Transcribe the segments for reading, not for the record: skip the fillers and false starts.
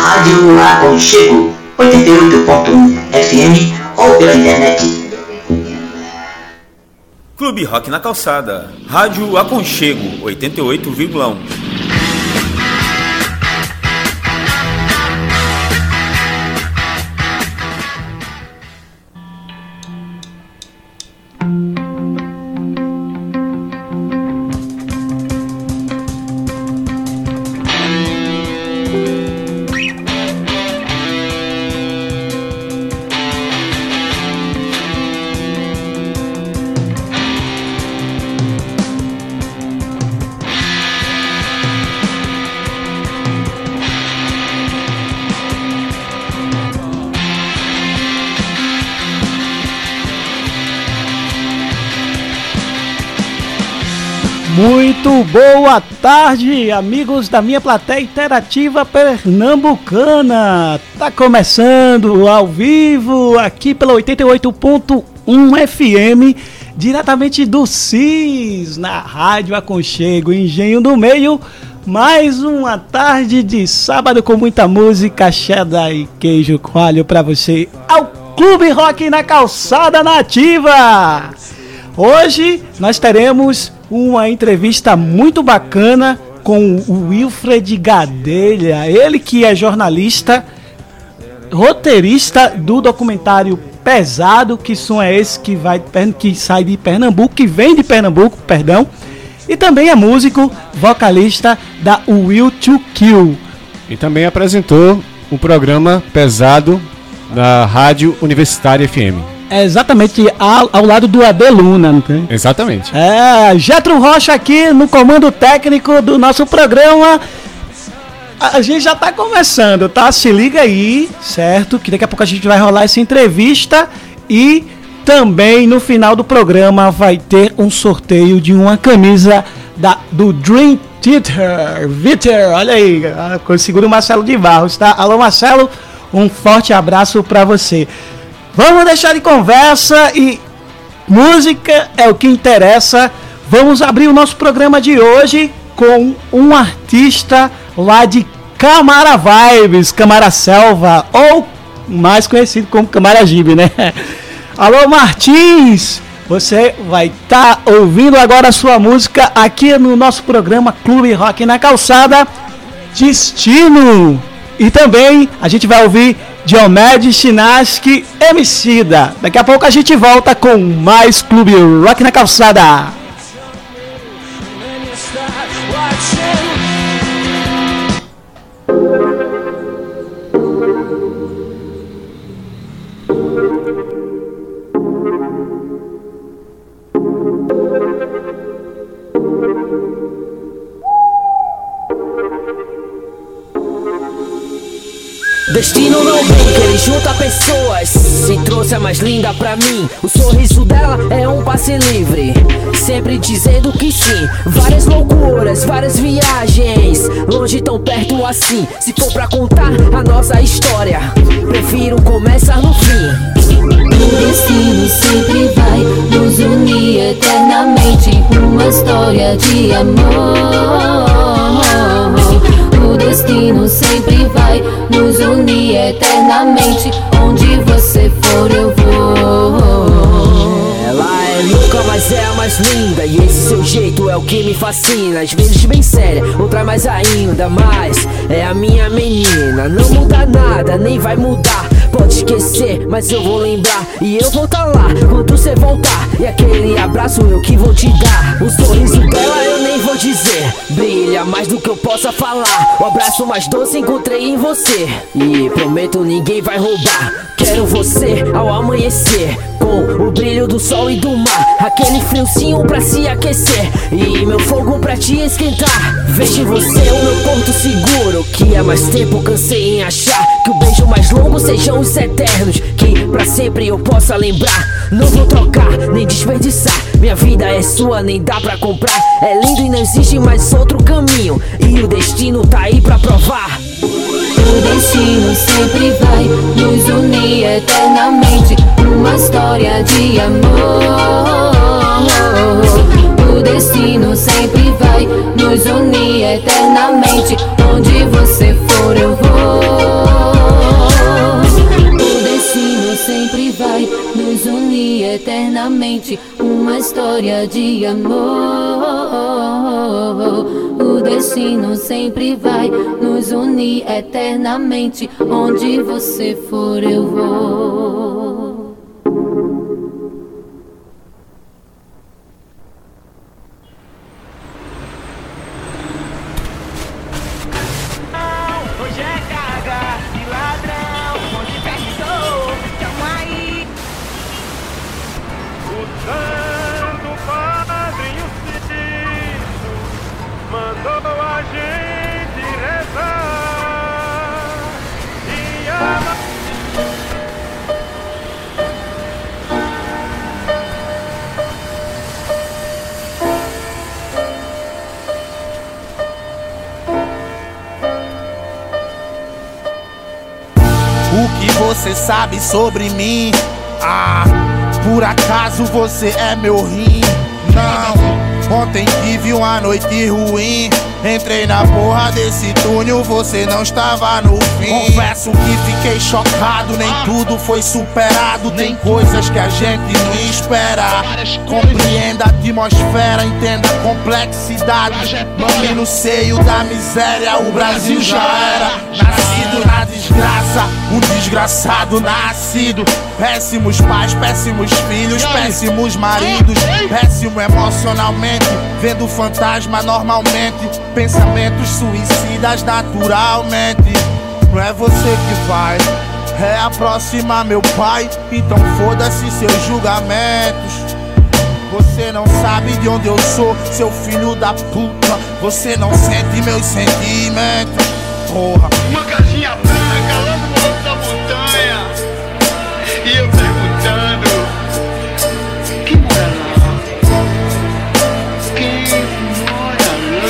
Rádio Aconchego 88.1 FM ou pela internet. Clube Rock na Calçada, Rádio Aconchego 88,1. Muito boa tarde, amigos da minha plateia interativa pernambucana. Tá começando ao vivo aqui pela 88.1 FM, diretamente do CIS, na Rádio Aconchego, Engenho do Meio. Mais uma tarde de sábado com muita música, cheddar e queijo coalho pra você ao Clube Rock na Calçada Nativa. Hoje nós teremos uma entrevista muito bacana com o Wilfred Gadelha, ele que é jornalista, roteirista do documentário Pesado, que som é esse que sai de Pernambuco, que vem de Pernambuco, perdão, e também é músico, vocalista da Will to Kill. E também apresentou o programa Pesado da Rádio Universitária FM. É exatamente ao lado do AD Luna, não tem? Exatamente. Getro Rocha aqui no comando técnico do nosso programa. A gente já tá começando, tá? Se liga aí, certo? Que daqui a pouco a gente vai rolar essa entrevista e também no final do programa vai ter um sorteio de uma camisa do Dream Theater. Vitor, olha aí, segura o Marcelo de Barros, tá? Alô, Marcelo, um forte abraço pra você. Vamos deixar de conversa e música é o que interessa. Vamos abrir o nosso programa de hoje com um artista lá de Camara Vibes, Camara Selva, ou mais conhecido como Camaragibe, né? Alô, Martins! Você vai estar ouvindo agora a sua música aqui no nosso programa Clube Rock na Calçada, Destino. E também a gente vai ouvir Diomedes, Chinaski, Emicida. Daqui a pouco a gente volta com mais Clube Rock na Calçada. Destino não brinca, ele junta pessoas. Se trouxe a mais linda pra mim, o sorriso dela é um passe livre, sempre dizendo que sim. Várias loucuras, várias viagens, longe tão perto assim. Se for pra contar a nossa história, prefiro começar no fim. O destino sempre vai nos unir eternamente, uma história de amor. O destino sempre vai nos unir eternamente, onde você for eu vou. Ela é louca, mas é a mais linda, e esse seu jeito é o que me fascina. Às vezes bem séria, outra mais ainda, mas é a minha menina. Não muda nada, nem vai mudar. Pode esquecer, mas eu vou lembrar, e eu vou tá lá quando cê voltar. E aquele abraço eu que vou te dar. O sorriso dela eu nem vou dizer, brilha mais do que eu possa falar. O abraço mais doce encontrei em você, e prometo ninguém vai roubar. Quero você ao amanhecer, com o brilho do sol e do mar. Aquele friozinho pra se aquecer, e meu fogo pra te esquentar. Vejo em você o meu porto seguro, que há mais tempo cansei em achar. Que o beijo mais longo sejam os eternos, que pra sempre eu possa lembrar. Não vou trocar, nem desperdiçar, minha vida é sua, nem dá pra comprar. É lindo e não existe mais outro caminho, e o destino tá aí pra provar. O destino sempre vai nos unir eternamente, uma história de amor. O destino sempre vai nos unir eternamente, onde você for eu vou. história de amor. O destino sempre vai nos unir eternamente. Onde você for eu vou. Hoje é carga de ladrão, onde quer que sou, tamo aí. O Santo Padrinho Cícero mandou a gente rezar e amar. O que você sabe sobre mim? Ah, por acaso você é meu rim? Não, ontem tive uma noite ruim. Entrei na porra desse túnel, você não estava no fim. Confesso que fiquei chocado, nem tudo foi superado. Tem coisas que a gente não espera. Compreenda a atmosfera, entenda a complexidade. Nome no seio da miséria, o Brasil já era. Nascido na desgraça, um desgraçado nascido. Péssimos pais, péssimos filhos, péssimos maridos. Péssimo emocionalmente, vendo fantasma normalmente. Pensamentos suicidas naturalmente. Não é você que vai, é a próxima, meu pai. Então foda-se seus julgamentos. Você não sabe de onde eu sou, seu filho da puta. Você não sente meus sentimentos, porra. Uma casinha branca lá no alto da montanha. E eu perguntando: quem mora lá? Quem mora lá?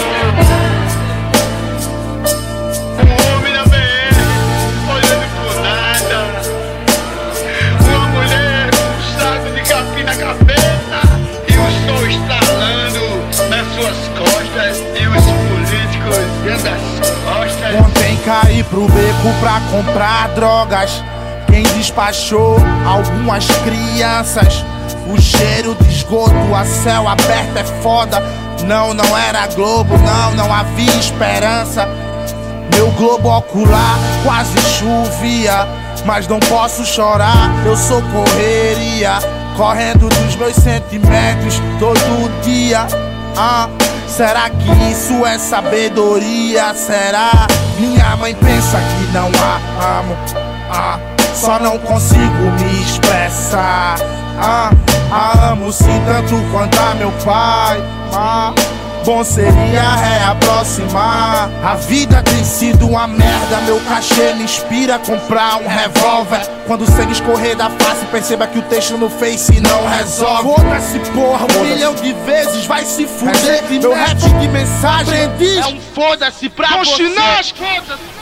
Um homem na BR olhando por nada. Uma mulher com um saco de capim na cabeça. E o sol estralando nas suas costas. E os políticos dentro das costas. Ontem caí pro beco pra comprar drogas. Quem despachou algumas crianças. O cheiro de esgoto a céu aberto é foda. Não, não era Globo, não havia esperança. Meu globo ocular quase chovia. Mas não posso chorar, eu sou correria. Correndo dos meus sentimentos todo dia. Será que isso é sabedoria? Será? Minha mãe pensa que não a amo. Só não consigo me expressar. A amo sim tanto quanto a meu pai. Bom seria reaproximar. A vida tem sido uma merda. Meu cachê me inspira a comprar um revólver. Quando o sangue escorrer da face, perceba que o texto no Face não resolve. Foda-se porra, 1 milhão de vezes vai se fuder. Meu rap de mensagem é um foda-se pra você. Foda-se.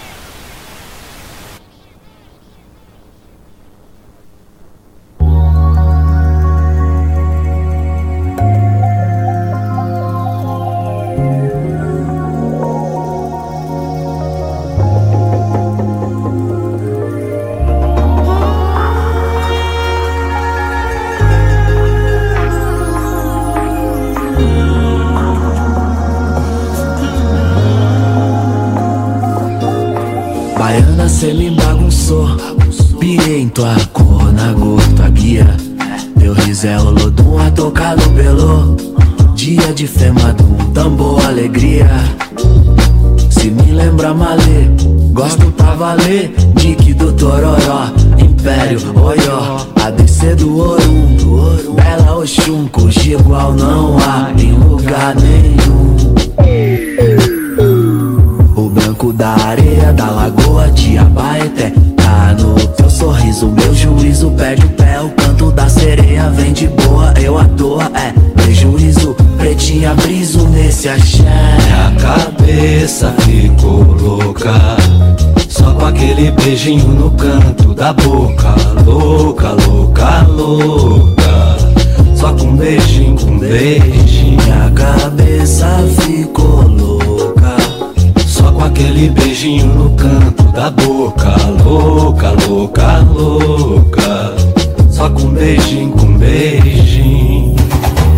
Baiana, cê me bagunçou. Pirei em tua cor, na tua guia. Meu riso é olodum, a tocar no belô. Dia de fé, madum, tambor, alegria. Se me lembra malê, gosto pra valer. Dique do Tororó, Império, Oió. ABC do Ouro, Bela Oxum. Cujo igual não há em lugar nenhum. O branco da areia, da lagoa de Abaeté. Tá no teu sorriso, meu juízo perde o pé. O canto da sereia vem de boa, eu à toa, prejuízo. Pretinha briso nesse axé. Minha cabeça ficou louca, só com aquele beijinho no canto da boca. Louca, louca, louca, só com beijinho, com beijinho. Minha cabeça ficou louca, só com aquele beijinho no canto da boca. Louca, louca, louca, só com beijinho, com beijinho.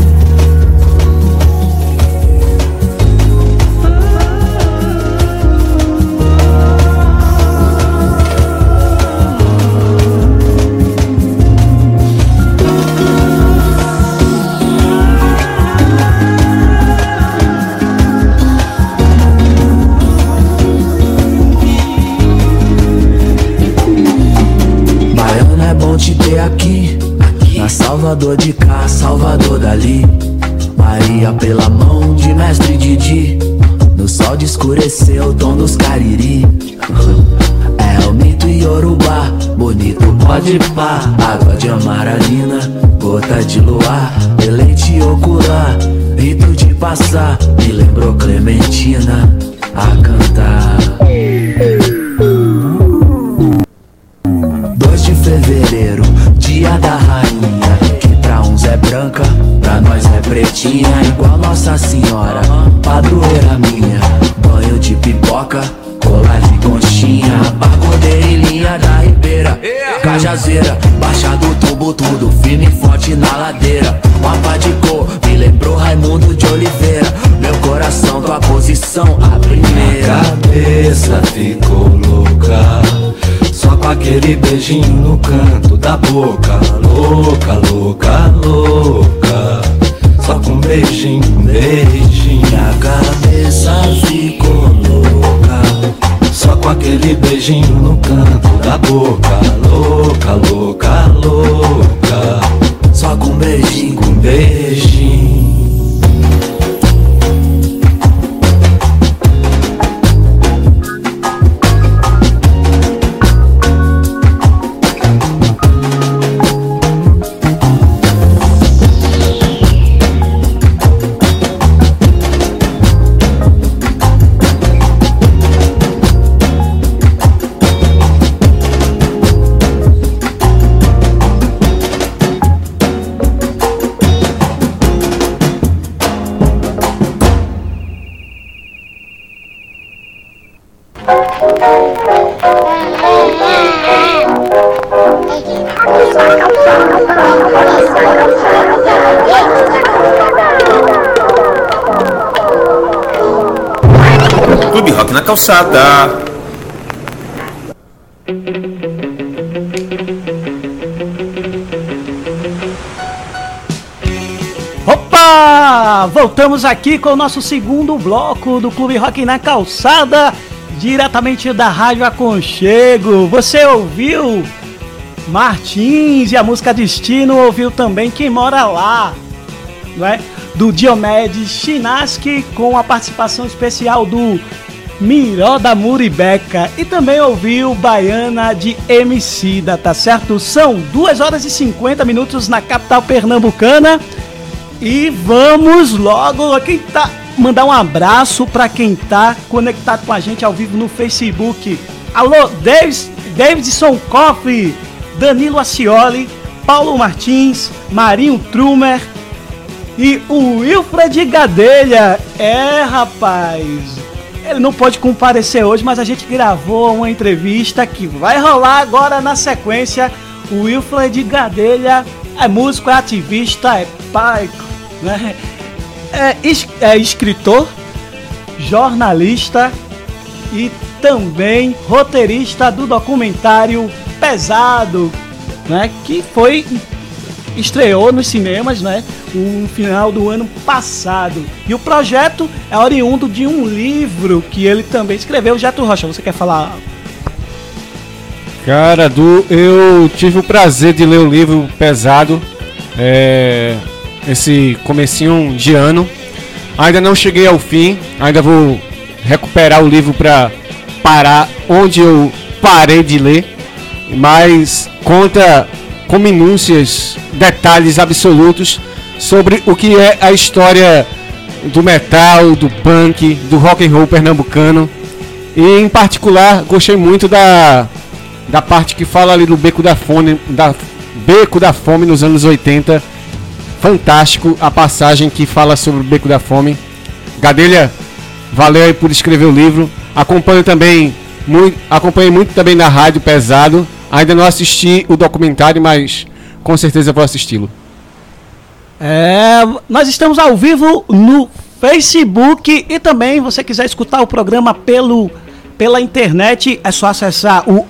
te ter aqui, na Salvador de cá, Salvador dali. Maria pela mão de mestre Didi, no sol de escurecer o tom dos cariri. É o mito Yorubá, bonito pode pá. Água de amaralina, gota de luar, deleite ocular, rito de passar, me lembrou Clementina a cantar. 2 de fevereiro, dia da rainha, que pra uns é branca, pra nós é pretinha, igual Nossa Senhora, padroeira minha. Banho de pipoca, colar de conchinha, barcodeirinha da ribeira, Cajazeira, baixa do tubo, tudo firme e forte na ladeira. Mapa de cor, me lembrou Raimundo de Oliveira. Meu coração, tua posição, a primeira. A cabeça ficou louca, só com aquele beijinho no canto da boca. Louca, louca, louca, só com beijinho, beijinho. A cabeça ficou louca, só com aquele beijinho no canto da boca. Louca, louca, louca, só com beijinho, com beijinho. Clube Rock na Calçada. Opa! Voltamos aqui com o nosso segundo bloco do Clube Rock na Calçada, diretamente da Rádio Aconchego. Você ouviu Martins e a música Destino, ouviu também Quem Mora Lá, não é? Do Diomedes Chinaski, com a participação especial do Miró da Muribeca, e também ouviu Baiana de Emicida, tá certo? São 2 horas e 50 minutos na capital pernambucana. E vamos logo mandar um abraço para quem tá conectado com a gente ao vivo no Facebook. Alô, Davidson Coffey, Danilo Acioli, Paulo Martins, Marinho Trumer e o Wilfred Gadelha. Rapaz, ele não pode comparecer hoje, mas a gente gravou uma entrevista que vai rolar agora na sequência. O Wilfred Gadelha é músico, é ativista, é pai, né? É escritor, jornalista e também roteirista do documentário Pesado, né? Que estreou nos cinemas, né? No final do ano passado. E o projeto é oriundo de um livro que ele também escreveu. Jeto Rocha, você quer falar? Cara, eu tive o prazer de ler o livro Pesado, esse comecinho de ano. Ainda não cheguei ao fim, ainda vou recuperar o livro para parar onde eu parei de ler, mas conta com minúcias, detalhes absolutos sobre o que é a história do metal, do punk, do rock and roll pernambucano. E em particular gostei muito da parte que fala ali do Beco da Fome nos anos 80. Fantástico a passagem que fala sobre o Beco da Fome. Gadelha, valeu aí por escrever o livro. Acompanhei muito também na Rádio Pesado. Ainda não assisti o documentário, mas com certeza vou assisti-lo. Nós estamos ao vivo no Facebook e também, você quiser escutar o programa pela internet, é só acessar o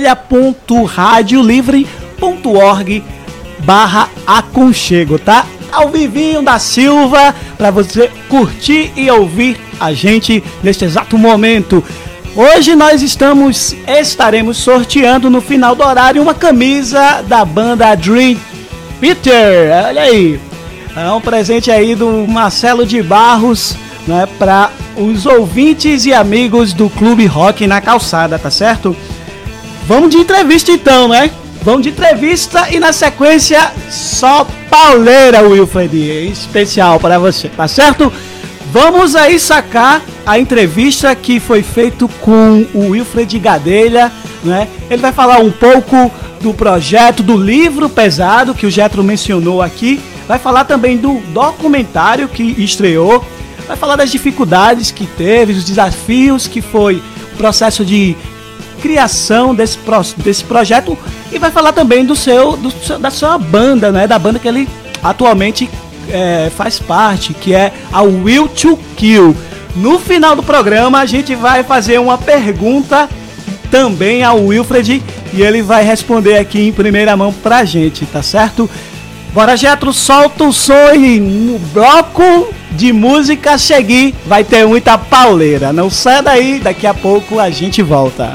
orelha.radiolivre.org/aconchego, tá? Ao vivinho da Silva, para você curtir e ouvir a gente neste exato momento. Hoje nós estaremos sorteando no final do horário uma camisa da banda Dream Theater. Olha aí, é um presente aí do Marcelo de Barros, né, para os ouvintes e amigos do Clube Rock na Calçada, tá certo? Vamos de entrevista então, né? Vamos de entrevista e na sequência só pauleira, Wilfred, especial para você, tá certo? Vamos aí sacar a entrevista que foi feita com o Wilfred Gadelha, né? Ele vai falar um pouco do projeto, do livro Pesado, que o Getro mencionou aqui. Vai falar também do documentário que estreou. Vai falar das dificuldades que teve, os desafios que foi o processo de criação desse projeto. E vai falar também da sua banda, né? Da banda que ele atualmente faz parte, que é a Will to Kill. No final do programa a gente vai fazer uma pergunta também ao Wilfred e ele vai responder aqui em primeira mão pra gente, tá certo? Bora, Getro, solta o som e no bloco de música seguir vai ter muita pauleira. Não sai daí, daqui a pouco a gente volta.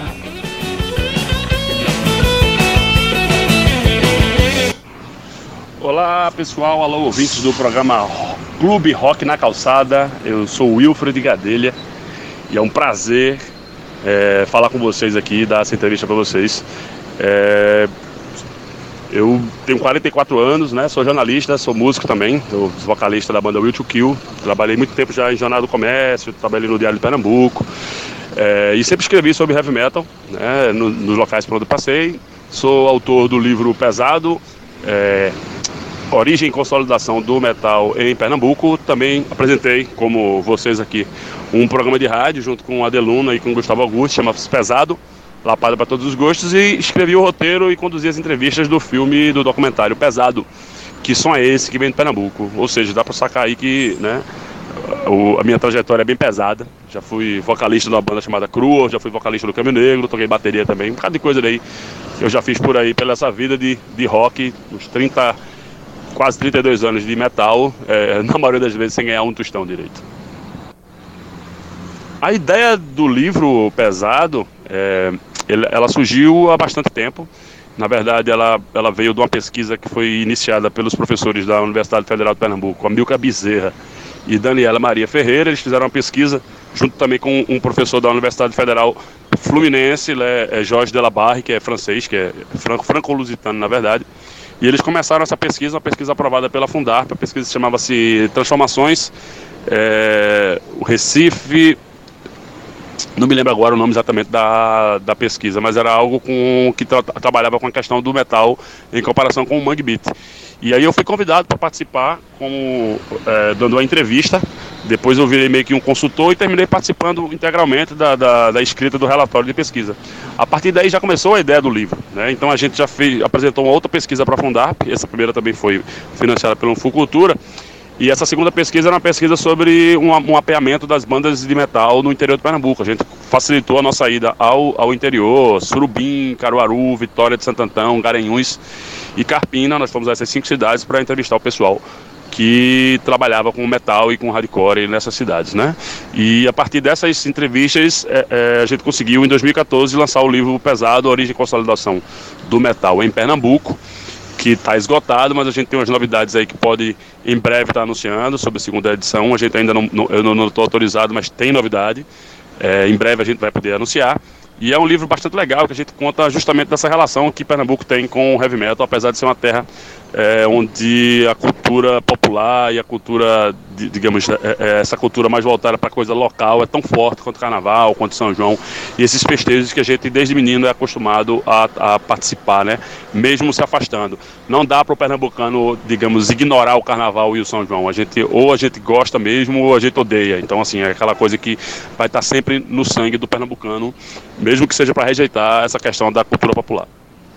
Olá pessoal, alô ouvintes do programa Clube Rock na Calçada. Eu sou o Wilfred Gadelha e é um prazer falar com vocês aqui, dar essa entrevista para vocês. Eu tenho 44 anos, né? Sou jornalista, sou músico também, sou vocalista da banda Will to Kill. Trabalhei muito tempo já em Jornal do Comércio, trabalhei no Diário de Pernambuco e sempre escrevi sobre heavy metal, né? Nos locais por onde eu passei. Sou autor do livro Pesado, Origem e Consolidação do Metal em Pernambuco. Também apresentei, como vocês aqui, um programa de rádio junto com a Adeluna e com o Gustavo Augusto, chama-se Pesado, Lapada para Todos os Gostos, e escrevi o roteiro e conduzi as entrevistas do filme e do documentário Pesado, que som é esse que vem de Pernambuco. Ou seja, dá para sacar aí que, né, a minha trajetória é bem pesada. Já fui vocalista de uma banda chamada Crua, já fui vocalista do Caminho Negro, toquei bateria também, um bocado de coisa daí eu já fiz por aí, pela essa vida de rock, uns quase 32 anos de metal, na maioria das vezes sem ganhar um tostão direito. A ideia do livro Pesado, ela surgiu há bastante tempo. Na verdade, ela veio de uma pesquisa que foi iniciada pelos professores da Universidade Federal de Pernambuco, Amilcar Bezerra e Daniela Maria Ferreira. Eles fizeram uma pesquisa junto também com um professor da Universidade Federal Fluminense, Jorge Delabarre, que é francês, que é franco-lusitano na verdade. E eles começaram essa pesquisa, uma pesquisa aprovada pela Fundarp. A pesquisa chamava-se Transformações, o Recife. Não me lembro agora o nome exatamente da pesquisa, mas era algo que trabalhava com a questão do metal em comparação com o Mangue Beat. E aí eu fui convidado para participar, dando uma entrevista. Depois eu virei meio que um consultor e terminei participando integralmente da escrita do relatório de pesquisa. A partir daí já começou a ideia do livro, né? Então a gente já apresentou uma outra pesquisa para a Fundarp. Essa primeira também foi financiada pela Fucultura. E essa segunda pesquisa era uma pesquisa sobre um mapeamento das bandas de metal no interior de Pernambuco. A gente facilitou a nossa ida ao interior: Surubim, Caruaru, Vitória de Santo Antão, Garanhuns e Carpina. Nós fomos a essas 5 cidades para entrevistar o pessoal que trabalhava com metal e com hardcore nessas cidades, né? E a partir dessas entrevistas, a gente conseguiu em 2014 lançar o livro Pesado, Origem e Consolidação do Metal em Pernambuco, que está esgotado, mas a gente tem umas novidades aí que pode em breve estar anunciando sobre a segunda edição. A gente ainda eu não estou autorizado, mas tem novidade. Em breve a gente vai poder anunciar. E é um livro bastante legal, que a gente conta justamente dessa relação que Pernambuco tem com o heavy metal, apesar de ser uma terra onde a cultura popular e a cultura, digamos, essa cultura mais voltada para coisa local é tão forte quanto o Carnaval, quanto São João, e esses festejos que a gente desde menino é acostumado a participar, né? Mesmo se afastando. Não dá para o pernambucano, digamos, ignorar o Carnaval e o São João. Ou a gente gosta mesmo ou a gente odeia. Então, assim, é aquela coisa que vai estar sempre no sangue do pernambucano, mesmo que seja para rejeitar essa questão da cultura popular.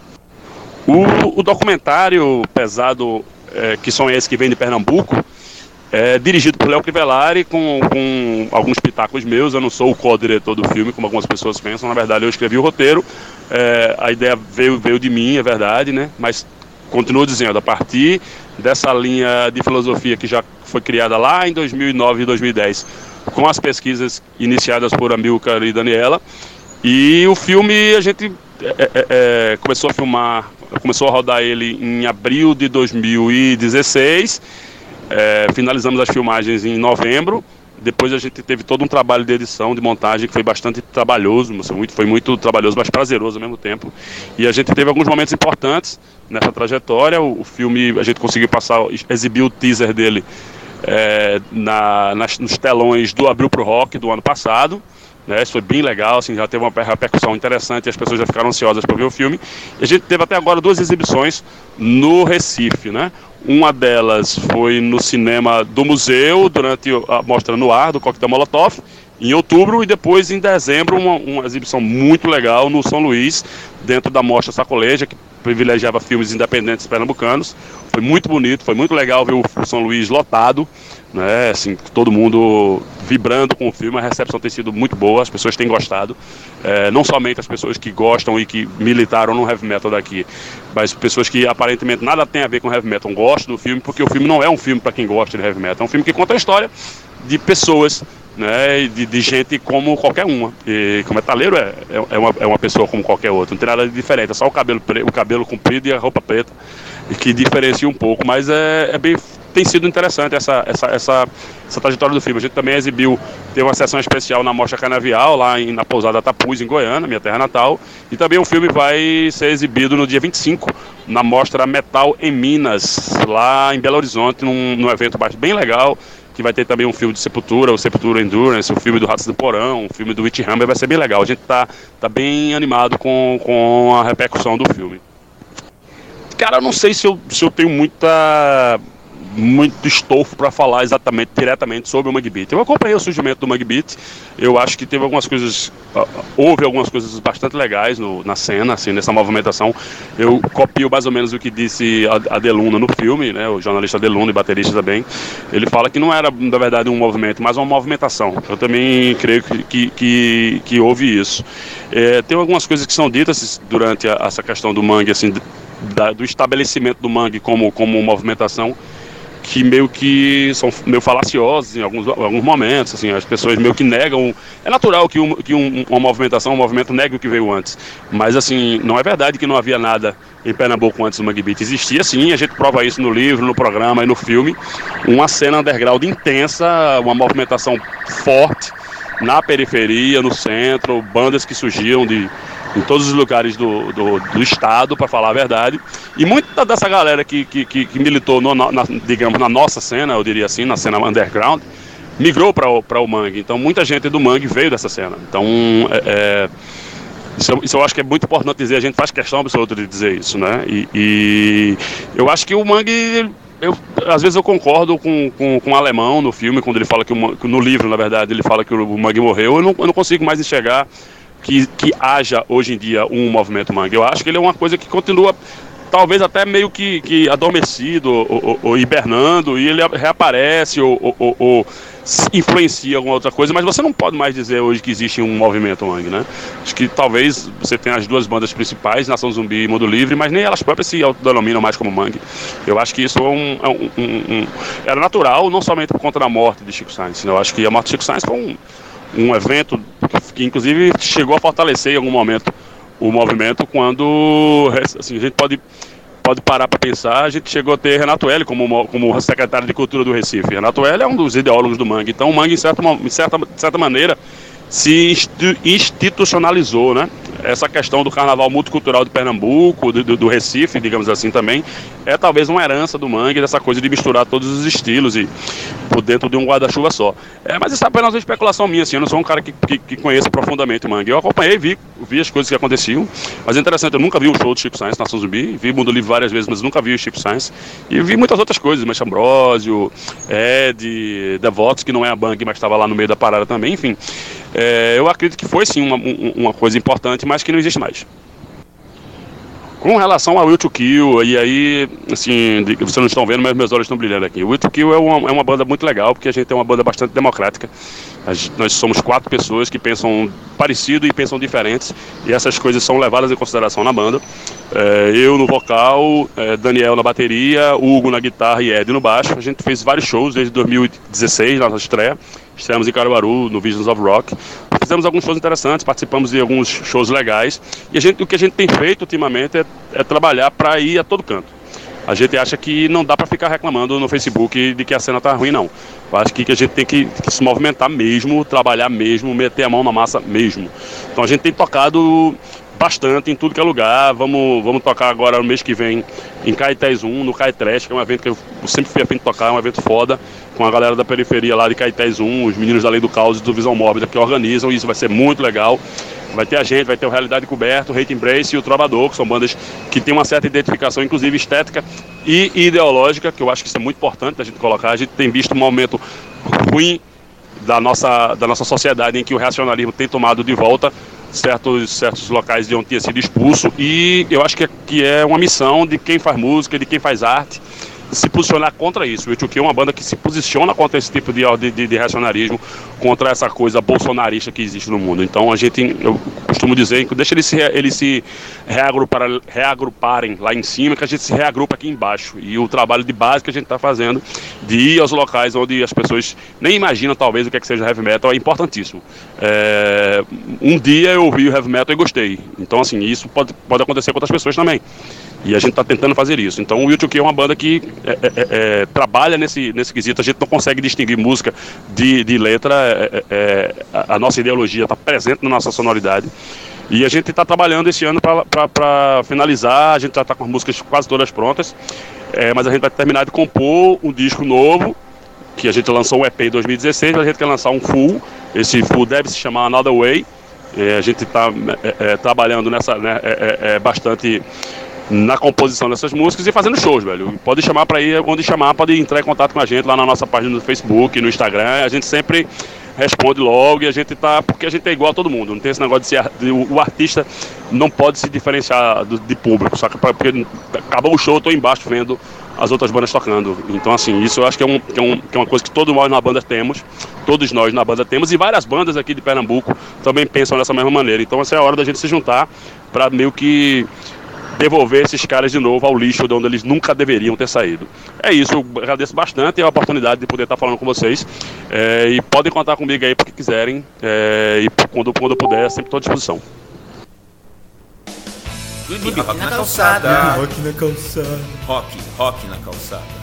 O documentário Pesado, que são esses que vem de Pernambuco, é dirigido por Léo Crivellari, com alguns pitacos meus. Eu não sou o co-diretor do filme, como algumas pessoas pensam. Na verdade, eu escrevi o roteiro. A ideia veio de mim, é verdade, né? Mas continuo dizendo, a partir dessa linha de filosofia que já foi criada lá em 2009 e 2010 com as pesquisas iniciadas por Amilcar e Daniela. E o filme a gente começou a filmar, começou a rodar ele em abril de 2016, finalizamos as filmagens em novembro. Depois a gente teve todo um trabalho de edição, de montagem, que foi bastante trabalhoso, foi muito trabalhoso, mas prazeroso ao mesmo tempo. E a gente teve alguns momentos importantes nessa trajetória. O filme, a gente conseguiu exibir o teaser dele nos telões do Abril pro Rock do ano passado. Isso foi bem legal, assim, já teve uma repercussão interessante e as pessoas já ficaram ansiosas para ver o filme. E a gente teve até agora 2 exibições no Recife, né? Uma delas foi no cinema do museu, durante a Mostra no Ar, do Coquetel Molotov, em outubro, e depois em dezembro uma exibição muito legal no São Luís, dentro da Mostra Sacoleja, que privilegiava filmes independentes pernambucanos. Foi muito bonito, foi muito legal ver o São Luís lotado, né? Assim, todo mundo vibrando com o filme. A recepção tem sido muito boa, as pessoas têm gostado, não somente as pessoas que gostam e que militaram no heavy metal daqui, mas pessoas que aparentemente nada tem a ver com heavy metal gostam do filme, porque o filme não é um filme para quem gosta de heavy metal, é um filme que conta a história de pessoas, né, de gente como qualquer uma. E como metaleiro é uma pessoa como qualquer outra, não tem nada de diferente, é só o cabelo comprido e a roupa preta que diferencia um pouco, mas tem sido interessante essa trajetória do filme. A gente também teve uma sessão especial na Mostra Canavial, lá na Pousada Tapuz, em Goiânia, minha terra natal, e também o filme vai ser exibido no dia 25, na Mostra Metal em Minas, lá em Belo Horizonte, num evento bem legal, que vai ter também um filme de Sepultura, o Sepultura Endurance, o filme do Ratos do Porão, o filme do Witchhammer, vai ser bem legal. A gente tá bem animado com a repercussão do filme. Cara, eu não sei se eu tenho muito estofo para falar diretamente sobre o Mangue Beat. Eu acompanhei o surgimento do Mangue Beat, eu acho que houve algumas coisas bastante legais na cena, assim, nessa movimentação. Eu copio mais ou menos o que disse a Deluna no filme, né, o jornalista Deluna e baterista também. Ele fala que não era, na verdade, um movimento, mas uma movimentação. Eu também creio que houve isso. Tem algumas coisas que são ditas durante essa questão do Mangue, assim, do estabelecimento do Mangue como movimentação, que meio que são meio falaciosas em alguns momentos, assim, as pessoas meio que negam. É natural que uma movimentação, um movimento negue o que veio antes, mas assim, não é verdade que não havia nada em Pernambuco antes do Mangue Beat. Existia sim, a gente prova isso no livro, no programa e no filme, uma cena underground intensa, uma movimentação forte na periferia, no centro, bandas que surgiam em todos os lugares do estado, para falar a verdade. E muita dessa galera que militou, digamos, na nossa cena, eu diria assim, na cena underground, migrou para o Mangue. Então muita gente do Mangue veio dessa cena. Então isso eu acho que é muito importante dizer, a gente faz questão absoluta de dizer isso, né? E eu acho que o Mangue... às vezes eu concordo com o Alemão no filme, quando ele fala no livro, na verdade, ele fala que o Mangue morreu. Eu não consigo mais enxergar que haja hoje em dia um movimento Mangue. Eu acho que ele é uma coisa que continua, talvez até meio que adormecido ou hibernando, e ele reaparece ou influencia alguma outra coisa, mas você não pode mais dizer hoje que existe um movimento Mangue, né? Acho que talvez você tenha as 2 bandas principais, Nação Zumbi e Mundo Livre, mas nem elas próprias se autodenominam mais como Mangue. Eu acho que isso era natural, não somente por conta da morte de Chico Science. Eu acho que a morte de Chico Science foi um evento que inclusive chegou a fortalecer em algum momento o movimento, quando assim, a gente pode parar para pensar. A gente chegou a ter Renato L como secretário de Cultura do Recife. Renato L é um dos ideólogos do Mangue. Então o Mangue, de certa maneira, se institucionalizou, né? Essa questão do carnaval multicultural de Pernambuco, do Recife, digamos assim, também é talvez uma herança do Mangue, dessa coisa de misturar todos os estilos e por dentro de um guarda-chuva só. Mas isso é apenas uma especulação minha, assim, eu não sou um cara que conheça profundamente o Mangue. Eu acompanhei, vi as coisas que aconteciam, mas é interessante, eu nunca vi um show do Chico Science, Nação Zumbi, vi Mundo Livre várias vezes, mas nunca vi o Chico Science, e vi muitas outras coisas, Mancha Ambrósio, Ed, Devotos, que não é a Mangue, mas estava lá no meio da parada também, enfim. Eu acredito que foi sim uma coisa importante, mas que não existe mais. Com relação ao Will to Kill, e aí, assim, vocês não estão vendo, mas meus olhos estão brilhando aqui. O Will to Kill é uma banda muito legal, porque a gente é uma banda bastante democrática. Nós somos 4 pessoas que pensam parecido e pensam diferentes, e essas coisas são levadas em consideração na banda. Eu no vocal, Daniel na bateria, Hugo na guitarra e Ed no baixo. A gente fez vários shows desde 2016, na nossa estreia. Estreamos em Caruaru, no Visions of Rock. Fizemos alguns shows interessantes, participamos de alguns shows legais. E o que a gente tem feito ultimamente é trabalhar para ir a todo canto. A gente acha que não dá para ficar reclamando no Facebook de que a cena tá ruim, não. Eu acho que a gente tem que se movimentar mesmo, trabalhar mesmo, meter a mão na massa mesmo. Então a gente tem tocado bastante em tudo que é lugar. Vamos tocar agora no mês que vem em Caetés 1, no Caetrash, que é um evento que eu sempre fui a fim de tocar, é um evento foda, com a galera da periferia lá de Caetés 1, os meninos da Lei do Caos e do Visão Mórbida que organizam, e isso vai ser muito legal. Vai ter a gente, vai ter o Realidade Coberto, o Hate Embrace e o Trovador, que são bandas que têm uma certa identificação, inclusive estética e ideológica, que eu acho que isso é muito importante da gente colocar. A gente tem visto um momento ruim da nossa sociedade, em que o reacionarismo tem tomado de volta certos locais de onde tinha sido expulso, e eu acho que é uma missão de quem faz música, de quem faz arte, se posicionar contra isso. O U2K é uma banda que se posiciona contra esse tipo de reacionarismo, contra essa coisa bolsonarista que existe no mundo. Então eu costumo dizer que deixa eles se reagruparem lá em cima, que a gente se reagrupa aqui embaixo. E o trabalho de base que a gente está fazendo, de ir aos locais onde as pessoas nem imaginam talvez o que é que seja heavy metal, é importantíssimo. Um dia eu ouvi o heavy metal e gostei. Então assim, isso pode acontecer com outras pessoas também. E a gente está tentando fazer isso. Então o U2K é uma banda que trabalha nesse quesito. A gente não consegue distinguir música de letra. A nossa ideologia está presente na nossa sonoridade. E a gente está trabalhando esse ano para finalizar. A gente já está com as músicas quase todas prontas. Mas a gente vai terminar de compor um disco novo, que a gente lançou um EP em 2016, mas a gente quer lançar um full. Esse full deve se chamar Another Way. A gente está trabalhando bastante na composição dessas músicas e fazendo shows, velho. Pode chamar para ir onde chamar, pode entrar em contato com a gente lá na nossa página do Facebook, no Instagram. A gente sempre responde logo, e a gente porque a gente é igual a todo mundo. Não tem esse negócio o artista não pode se diferenciar de público, só que porque acabou o show, eu tô embaixo vendo as outras bandas tocando. Então assim, isso eu acho que é uma coisa que todos nós na banda temos, e várias bandas aqui de Pernambuco também pensam dessa mesma maneira. Então essa é a hora da gente se juntar para meio que devolver esses caras de novo ao lixo de onde eles nunca deveriam ter saído. É isso, eu agradeço bastante a oportunidade de poder estar falando com vocês, e podem contar comigo aí porque quiserem, e quando eu puder, sempre estou à disposição. Rock na calçada. Rock na calçada. Rock na calçada.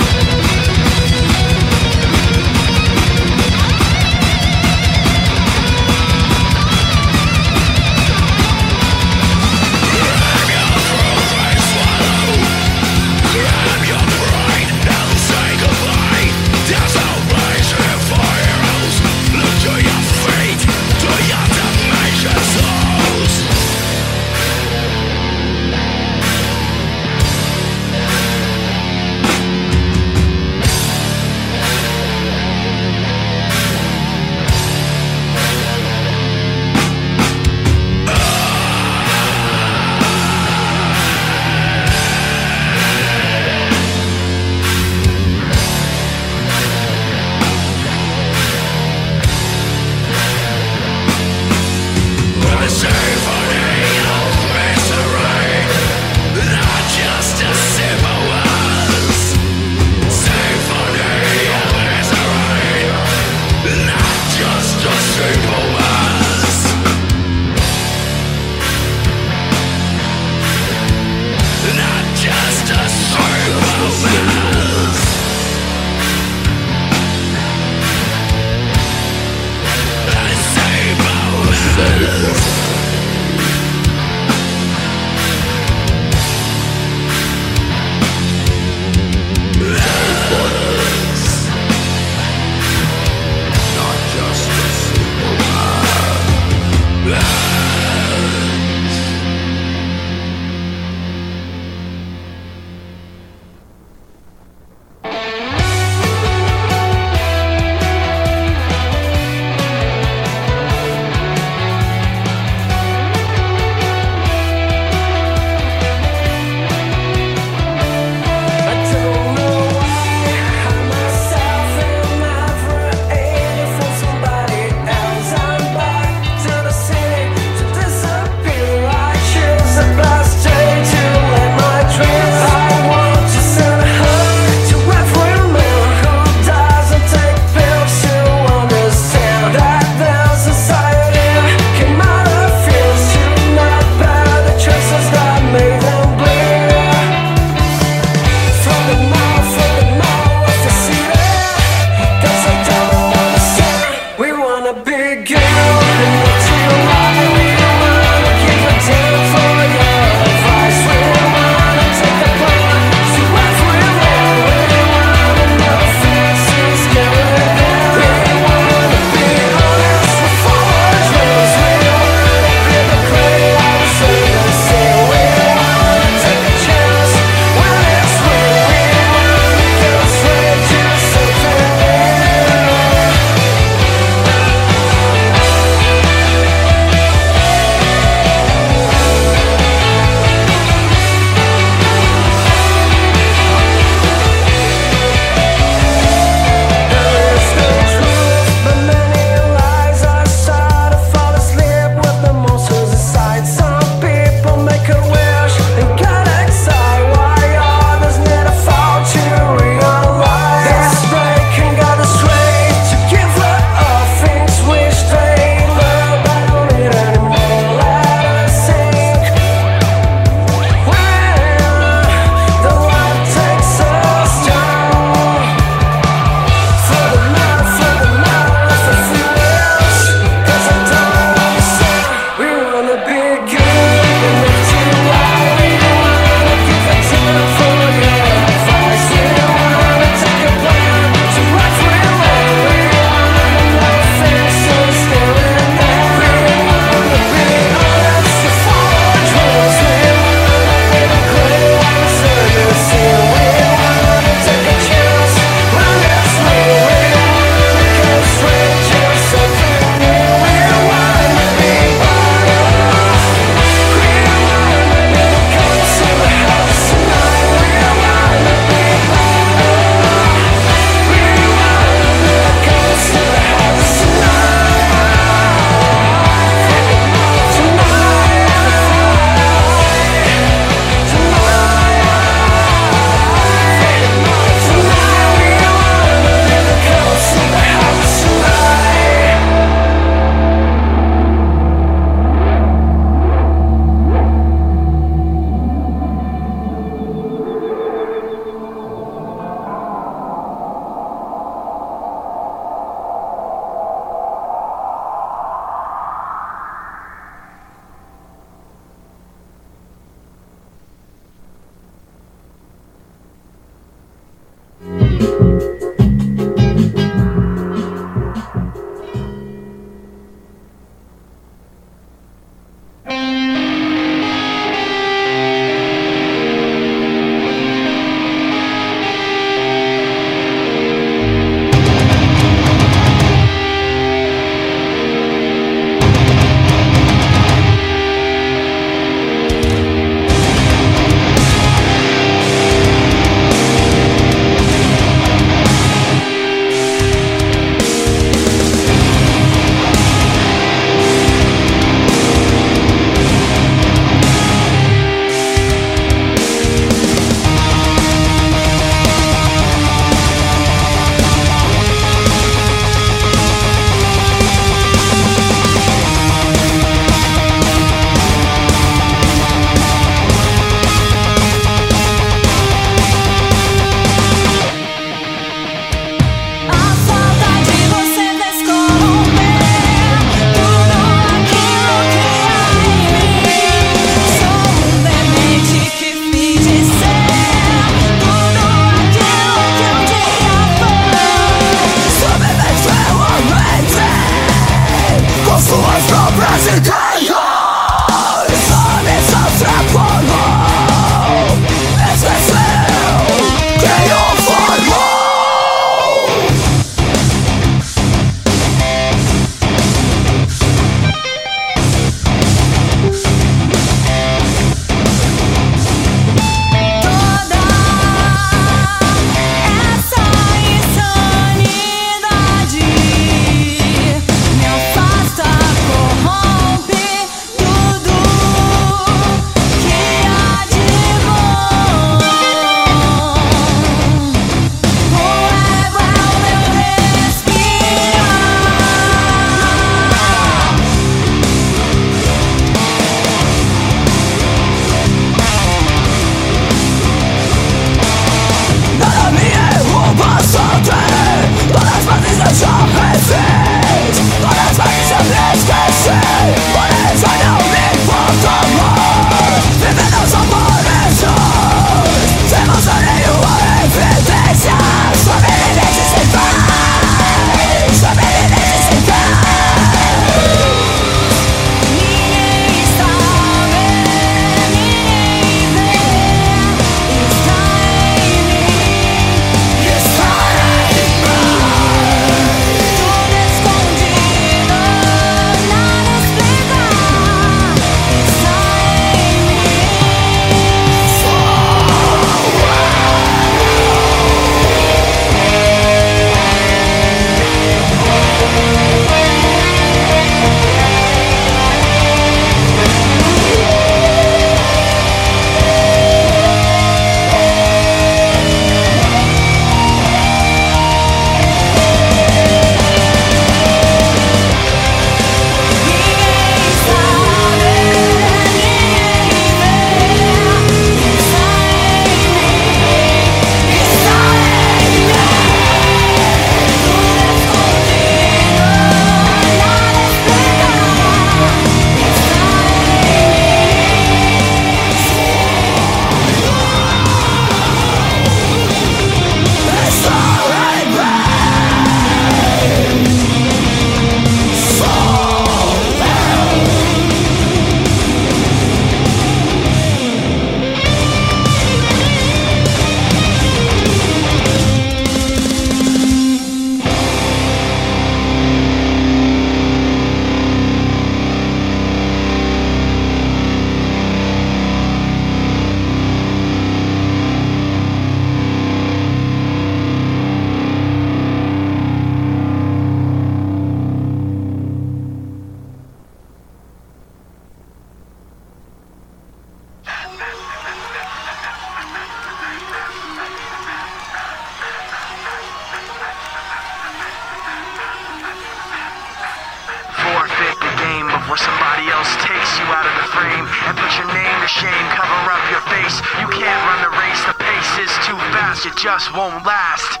somebody else takes you out of the frame and put your name to shame, cover up your face. You can't run the race, the pace is too fast, it just won't last.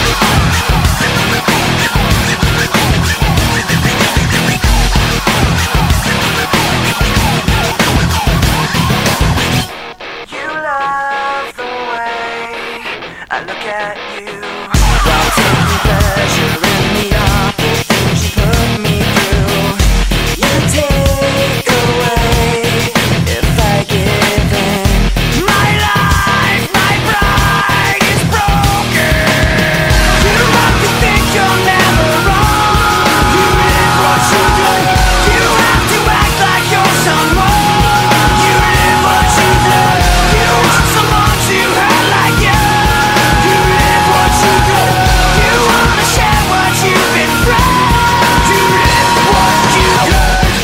You love the way I look at you. While taking pleasure in the awful things you put me through. You take away if I give in. My life, my pride is broken. You love to think you're never wrong. You live what you do. You have to act like you're someone. You live what you do. You want someone to hurt like you. You live what you do. You wanna share what you've been through. You live what you do.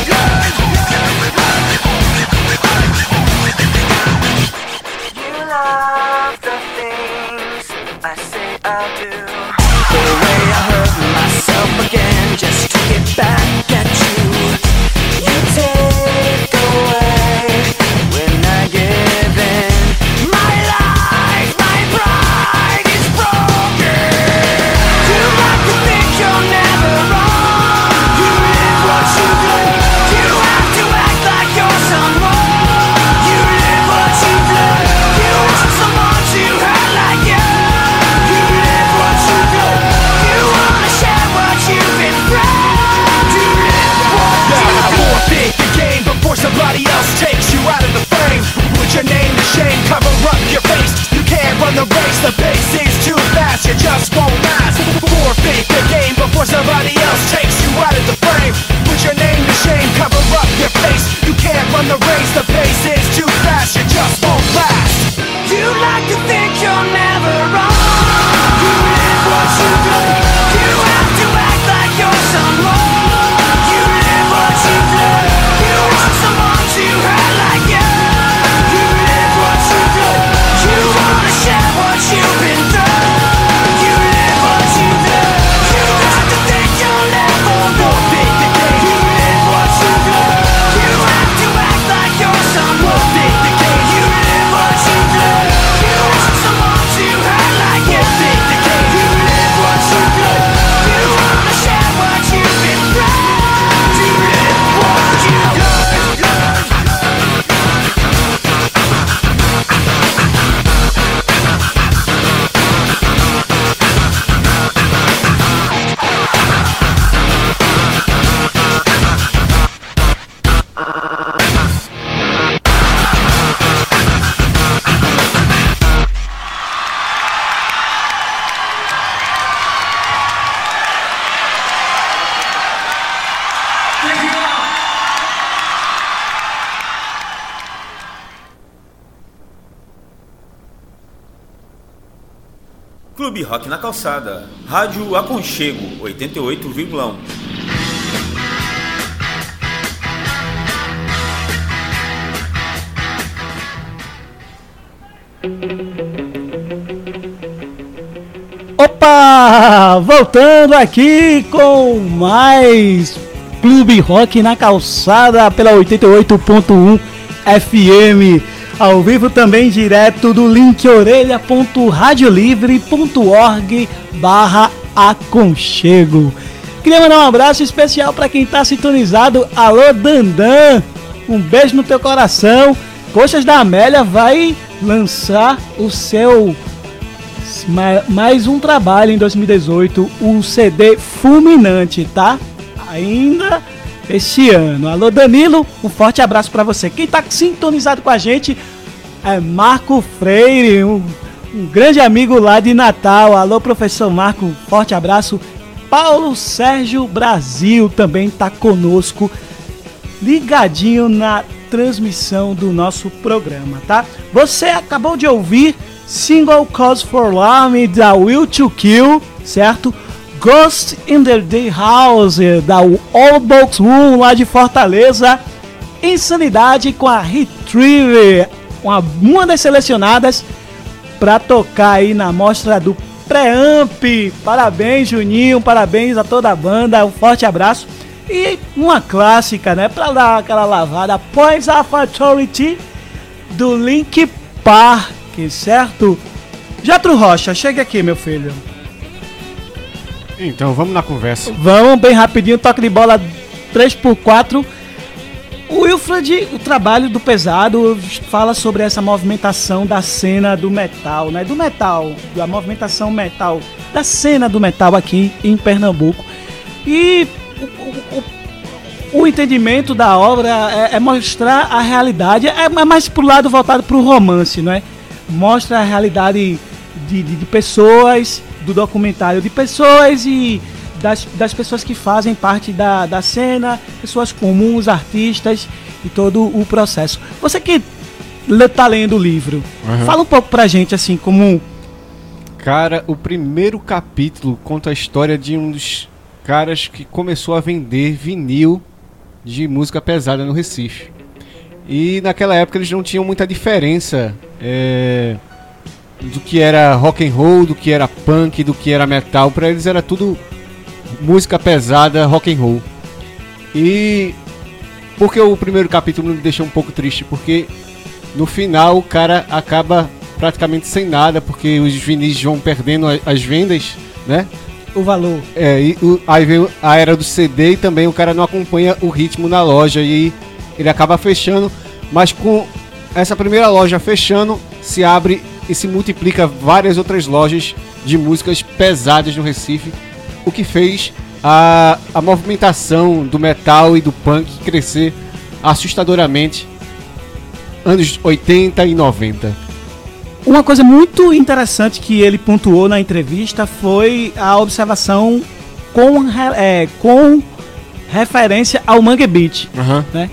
You love the things I say I'll do. The way I hurt myself again just to get back at you. You take away when I give in. My life, my pride is broken. You like to think you're never wrong. You live what you do. You have to act like you're someone. You live what you do. You want someone to hurt like you. You live what you do. You wanna share what you've been through. You live what you do. Forfeit the game before somebody else takes you out of the frame. Put your name to shame, cover up your face. You can't run the race, the pace is too fast, you just won't last. Forfeit the game before somebody else takes you out of the frame. Put your name to shame, cover up your face. You can't run the race, the pace is too fast, you just won't last. You like to think you're never wrong. You live what you do. You have to act like you're someone. You live what you do. You want someone to hurt like you. You live what you do. You wanna share what you've been through. You live what you do. You got to think you'll never forfeit the game. You live what you do. You have to act like you're someone. Forfeit the game. You live what you do. You want someone to hurt like you. Forfeit the game. You live what you do. You wanna share what you've been through. You live what you do. Clube Rock na Calçada. Rádio Aconchego 88,1. Opa! Voltando aqui com mais Clube Rock na Calçada pela 88.1 FM. Ao vivo também direto do link orelha.radiolivre.org/aconchego. Queria mandar um abraço especial para quem tá sintonizado. Alô, Dandan! Um beijo no teu coração. Coxas da Amélia vai lançar o seu mais um trabalho em 2018, um CD fulminante, tá? Ainda esse ano. Alô, Danilo, um forte abraço pra você. Quem tá sintonizado com a gente é Marco Freire, um grande amigo lá de Natal. Alô, professor Marco, forte abraço. Paulo Sérgio Brasil também tá conosco, ligadinho na transmissão do nosso programa, tá? Você acabou de ouvir Single Cause for Alarm da Will to Kill, certo? Ghost in the Day House da Old Box Room lá de Fortaleza. Insanidade com a Retriever, uma das selecionadas para tocar aí na mostra do Preamp. Parabéns, Juninho, parabéns a toda a banda, um forte abraço. E uma clássica, né? Pra dar aquela lavada, Points of Authority do Linkin Park, certo? Jethro Rocha, chega aqui, meu filho. Então, vamos na conversa. Vamos bem rapidinho, toque de bola 3x4. O Wilfred, o trabalho do Pesado, fala sobre essa movimentação da cena do metal, né? Do metal, da movimentação metal, da cena do metal aqui em Pernambuco. E o entendimento da obra é mostrar a realidade, é mais pro lado voltado pro romance, não é? Mostra a realidade de pessoas, do documentário de pessoas e das pessoas que fazem parte da cena, pessoas comuns, artistas e todo o processo. Você que tá lendo o livro, fala um pouco pra gente, assim, como... Cara, o primeiro capítulo conta a história de um dos caras que começou a vender vinil de música pesada no Recife. E naquela época eles não tinham muita diferença do que era rock and roll, do que era punk, do que era metal. Pra eles era tudo música pesada, rock and roll. E porque o primeiro capítulo me deixou um pouco triste, porque no final o cara acaba praticamente sem nada, porque os vinis vão perdendo as vendas, né? O valor. Aí veio a era do CD e também o cara não acompanha o ritmo na loja e ele acaba fechando, mas com essa primeira loja fechando, se abre e se multiplica várias outras lojas de músicas pesadas no Recife, o que fez a movimentação do metal e do punk crescer assustadoramente anos 80 e 90. Uma coisa muito interessante que ele pontuou na entrevista foi a observação com referência ao Mangue Beat, né?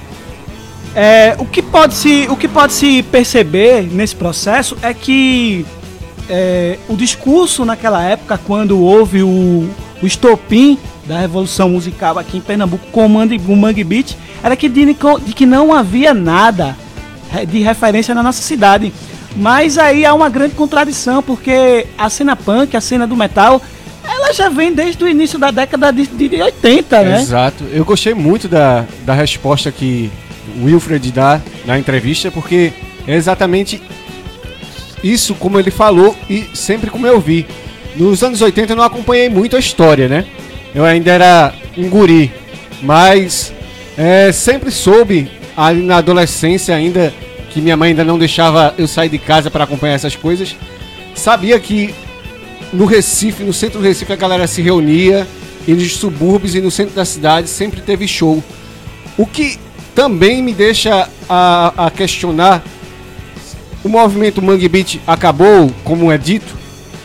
O que pode se perceber nesse processo é que o discurso naquela época, quando houve o estopim da revolução musical aqui em Pernambuco com o Mangue Beat, era de que não havia nada de referência na nossa cidade. Mas aí há uma grande contradição, porque a cena punk, a cena do metal, ela já vem desde o início da década de 80, né? Exato. Eu gostei muito da resposta que o Wilfred dá na entrevista, porque é exatamente isso como ele falou e sempre como eu vi. Nos anos 80 eu não acompanhei muito a história, né? Eu ainda era um guri, mas sempre soube, ali na adolescência ainda, que minha mãe ainda não deixava eu sair de casa para acompanhar essas coisas. Sabia que no Recife, no centro do Recife, a galera se reunia, e nos subúrbios e no centro da cidade sempre teve show. O que também me deixa a questionar: o movimento Mangue Beat acabou, como é dito,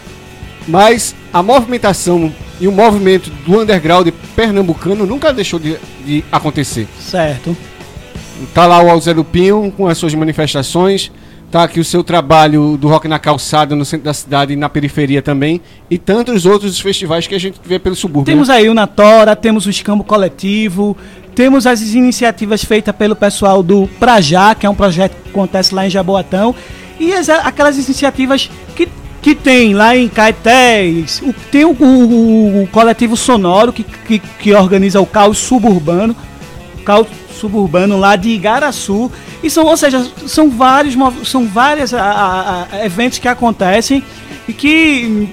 mas a movimentação e o movimento do underground pernambucano nunca deixou de acontecer. Certo. Tá lá o Alzé Lupinho com as suas manifestações, tá aqui o seu trabalho do Rock na Calçada no centro da cidade e na periferia também, e tantos outros festivais que a gente vê pelo subúrbio. Temos aí o Natora, temos o Escambo Coletivo, temos as iniciativas feitas pelo pessoal do Prajá, que é um projeto que acontece lá em Jaboatão, e aquelas iniciativas que tem lá em Caetés, tem o Coletivo Sonoro, que organiza o Caos Suburbano, lá de Igaraçu, e são vários eventos que acontecem e que,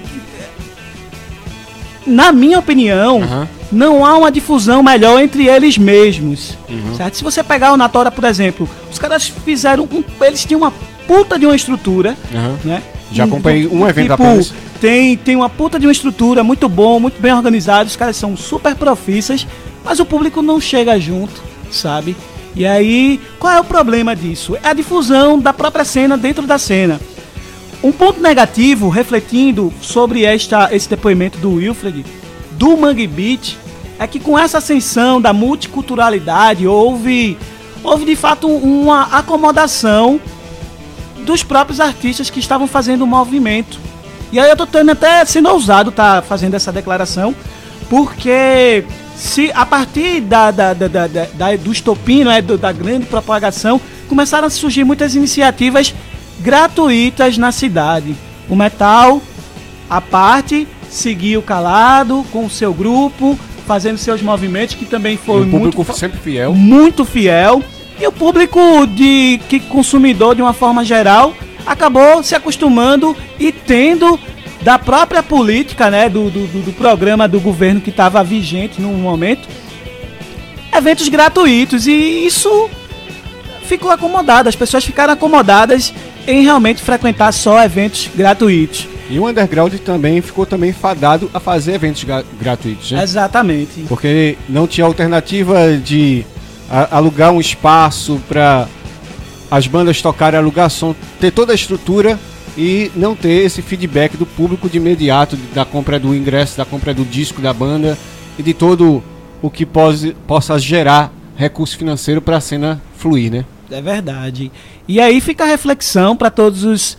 na minha opinião, não há uma difusão melhor entre eles mesmos, certo? Se você pegar o Natora, por exemplo, os caras eles tinham uma puta de uma estrutura, né? Já acompanhei um evento apenas. Tem uma puta de uma estrutura muito bom, muito bem organizado, os caras são super profissas, mas o público não chega junto, sabe? E aí, qual é o problema disso? É a difusão da própria cena dentro da cena. Um ponto negativo, refletindo sobre esse depoimento do Wilfred, do Mangue Beat, é que com essa ascensão da multiculturalidade, houve de fato uma acomodação dos próprios artistas que estavam fazendo o movimento. E aí eu tô até sendo ousado tá fazendo essa declaração, porque se a partir do estopim, né, da grande propagação, começaram a surgir muitas iniciativas gratuitas na cidade. O metal, a parte, seguiu calado com o seu grupo, fazendo seus movimentos, que também foi o público sempre fiel. Muito fiel. E o público que consumidor, de uma forma geral, acabou se acostumando e tendo da própria política, né, do programa do governo que estava vigente no momento, eventos gratuitos. E isso ficou acomodado, as pessoas ficaram acomodadas em realmente frequentar só eventos gratuitos. E o underground também ficou fadado a fazer eventos gratuitos, né? Exatamente. Porque não tinha alternativa de alugar um espaço para as bandas tocarem, alugar som, ter toda a estrutura e não ter esse feedback do público de imediato, da compra do ingresso, da compra do disco da banda e de todo o que possa gerar recurso financeiro para a cena fluir, né? É verdade. E aí fica a reflexão para todos os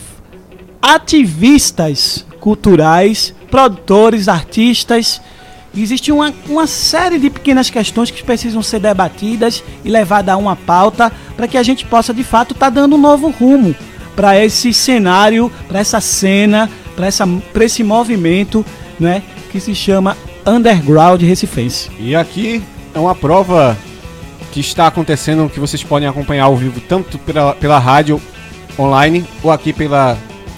ativistas culturais, produtores, artistas. Existe uma série de pequenas questões que precisam ser debatidas e levadas a uma pauta para que a gente possa, de fato, estar dando um novo rumo para esse cenário, para essa cena, para esse movimento, né, que se chama Underground Recifense. E aqui é uma prova que está acontecendo, que vocês podem acompanhar ao vivo, tanto pela rádio online ou aqui pelo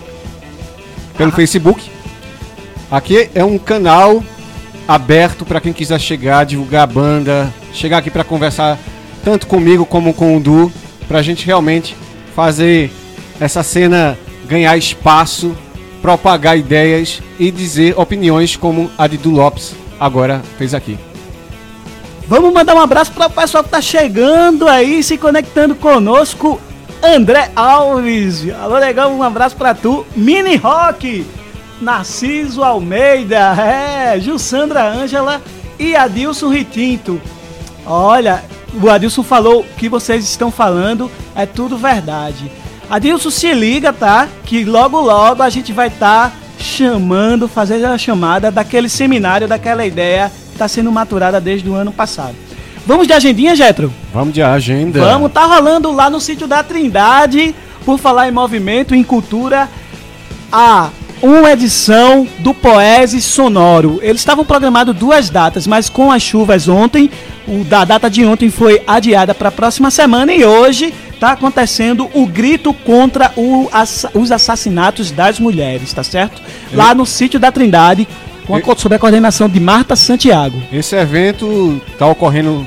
Facebook. Aqui é um canal aberto para quem quiser chegar, divulgar a banda, chegar aqui para conversar tanto comigo como com o Du, para a gente realmente fazer essa cena ganhar espaço, propagar ideias e dizer opiniões como a de Du Lopes agora fez aqui. Vamos mandar um abraço para o pessoal que tá chegando aí, se conectando conosco. André Alves, alô legal, um abraço para tu. Mini Rock, Narciso Almeida, Jussandra Ângela e Adilson Ritinto. Olha, o Adilson falou o que vocês estão falando, é tudo verdade. Adilson, se liga, tá? Que logo logo a gente vai estar chamando, fazendo a chamada daquele seminário, daquela ideia que está sendo maturada desde o ano passado. Vamos de agendinha, Getro? Vamos de agenda. Vamos, tá rolando lá no sítio da Trindade, por falar em movimento, em cultura, uma edição do Poese Sonoro. Eles estavam programados 2 datas, mas com as chuvas ontem, da data de ontem foi adiada para a próxima semana e hoje está acontecendo o grito contra os assassinatos das mulheres, tá certo? Lá no sítio da Trindade, sob a coordenação de Marta Santiago. Esse evento está ocorrendo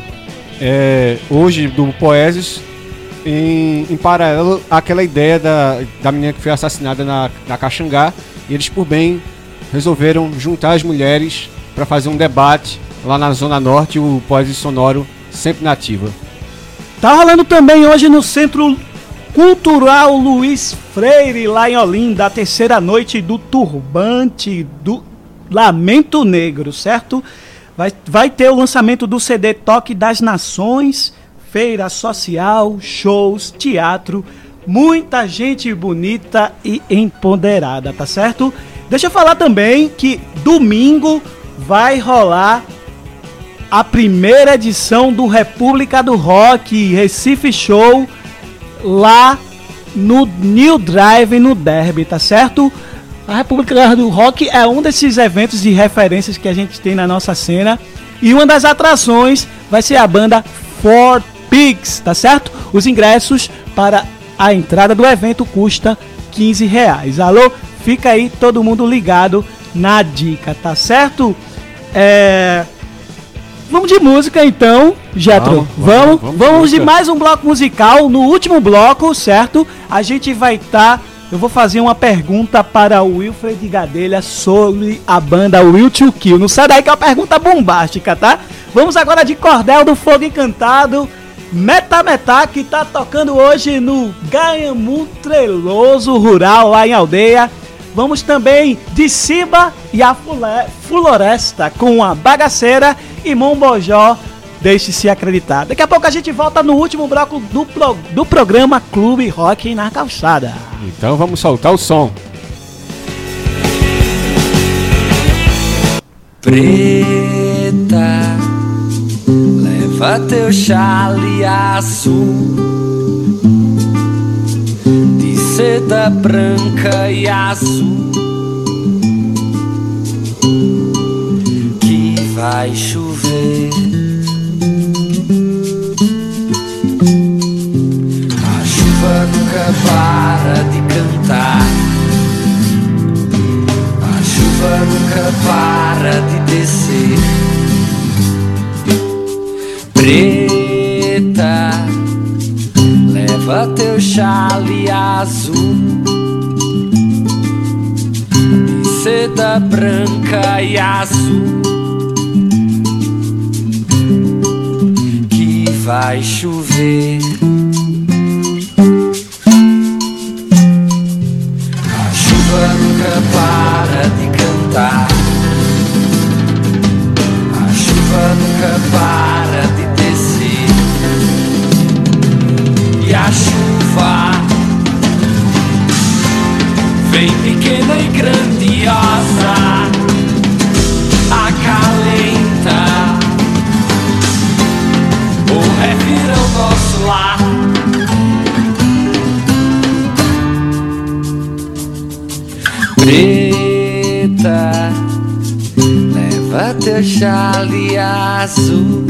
hoje do Poeses em paralelo àquela ideia da menina que foi assassinada na Caxangá, e eles por bem resolveram juntar as mulheres para fazer um debate lá na Zona Norte, o Poesia Sonoro sempre na ativa. Tá rolando também hoje no Centro Cultural Luiz Freire, lá em Olinda, a 3ª noite do Turbante do Lamento Negro, certo? Vai ter o lançamento do CD Toque das Nações, feira social, shows, teatro, muita gente bonita e empoderada, tá certo? Deixa eu falar também que domingo vai rolar a primeira edição do República do Rock Recife Show lá no New Drive, no Derby, tá certo? A República do Rock é um desses eventos de referências que a gente tem na nossa cena, e uma das atrações vai ser a banda Four Pigs, tá certo? Os ingressos para a entrada do evento custa R$15. Alô? Fica aí todo mundo ligado na dica, tá certo? Vamos de música então, Getro. Vamos de mais um bloco musical. No último bloco, certo? A gente vai estar... Eu vou fazer uma pergunta para o Wilfred Gadelha sobre a banda Will to Kill. Não sai daí que é uma pergunta bombástica, tá? Vamos agora de Cordel do Fogo Encantado, Metá, que tá tocando hoje no Ganhamu Treloso Rural, lá em Aldeia. Vamos também de Ciba e a Floresta com a Bagaceira e Mombojó, Deixe-se Acreditar. Daqui a pouco a gente volta no último bloco do programa Clube Rock na Calçada. Então vamos soltar o som. Preta, leva teu chaleaço de seda branca e azul, que vai chover. A chuva nunca para de cantar. A chuva nunca para de descer. Preta, leva teu chale azul de seda branca e azul, que vai chover. A chuva nunca para de cantar. A chuva nunca para de descer. E a chuva vem pequena e grandiosa, acalenta ou revira o nosso lar. Preta, leva teu chale azul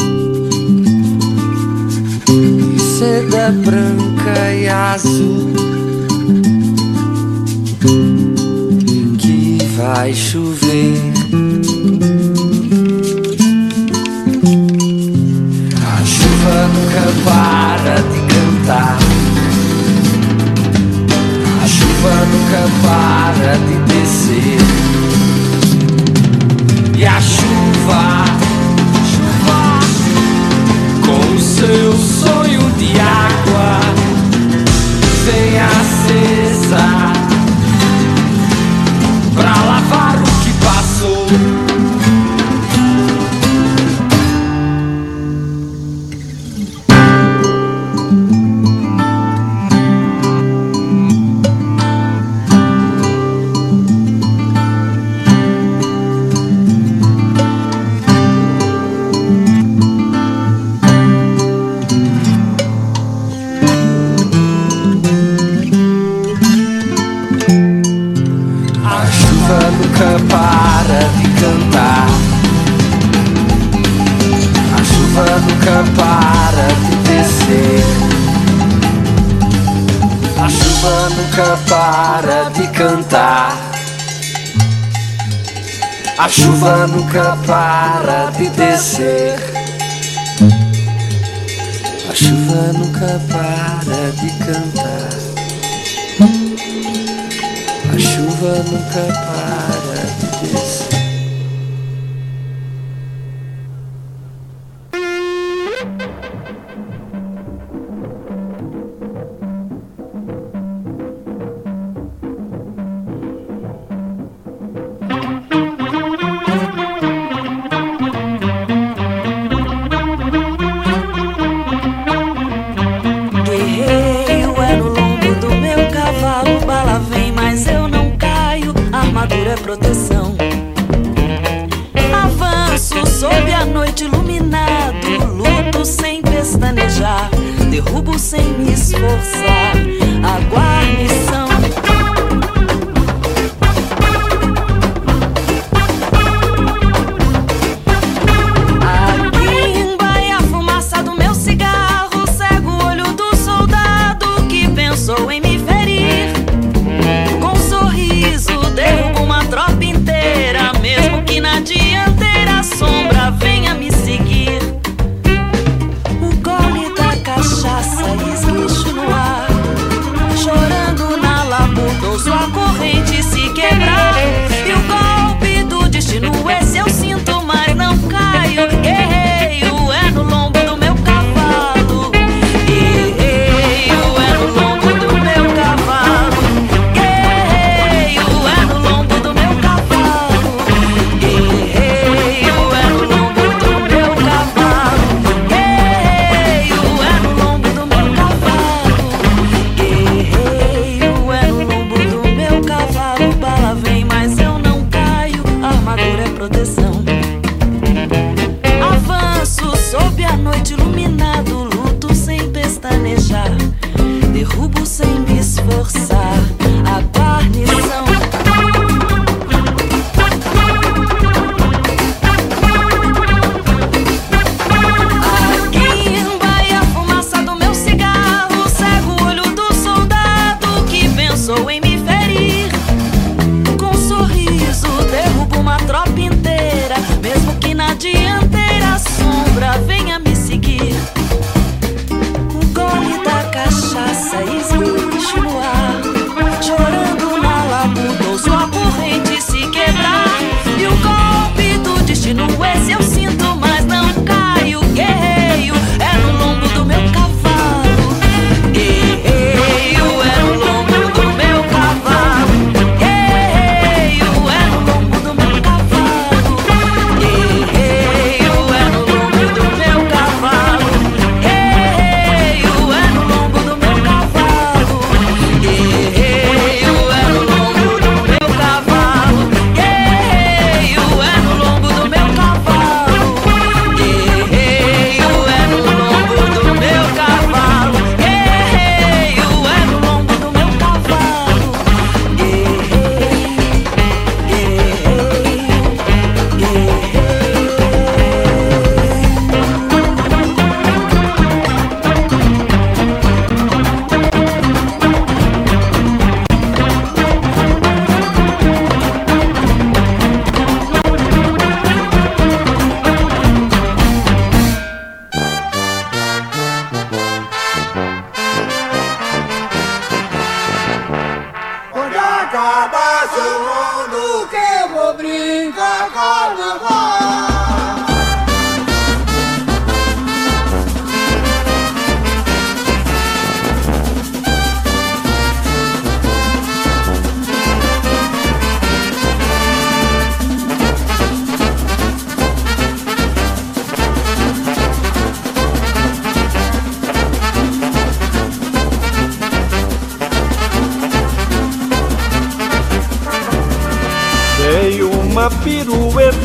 de seda branca e azul, que vai chover. A chuva nunca para de cantar. A chuva nunca para de descer. E a chuva, com o seu sonho de água, vem acesa pra lavar o que passou. Nunca para de cantar. A chuva nunca para de descer. A chuva nunca para de cantar. A chuva nunca para de descer. A chuva nunca para de cantar. A chuva nunca para de descer. Guerreiro é no lombo do meu cavalo, bala vem, mas eu não caio, armadura é proteção. Avanço sob a noite iluminado, luto sem pestanejar, derrubo sem me esforçar, a guarnição. A guimba e a fumaça do meu cigarro cega o olho do soldado que pensou em me ferir. Com um sorriso derrubo uma tropa inteira, mesmo que na dianteira a sombra venha me seguir. O gole da cachaça esguicho no ar,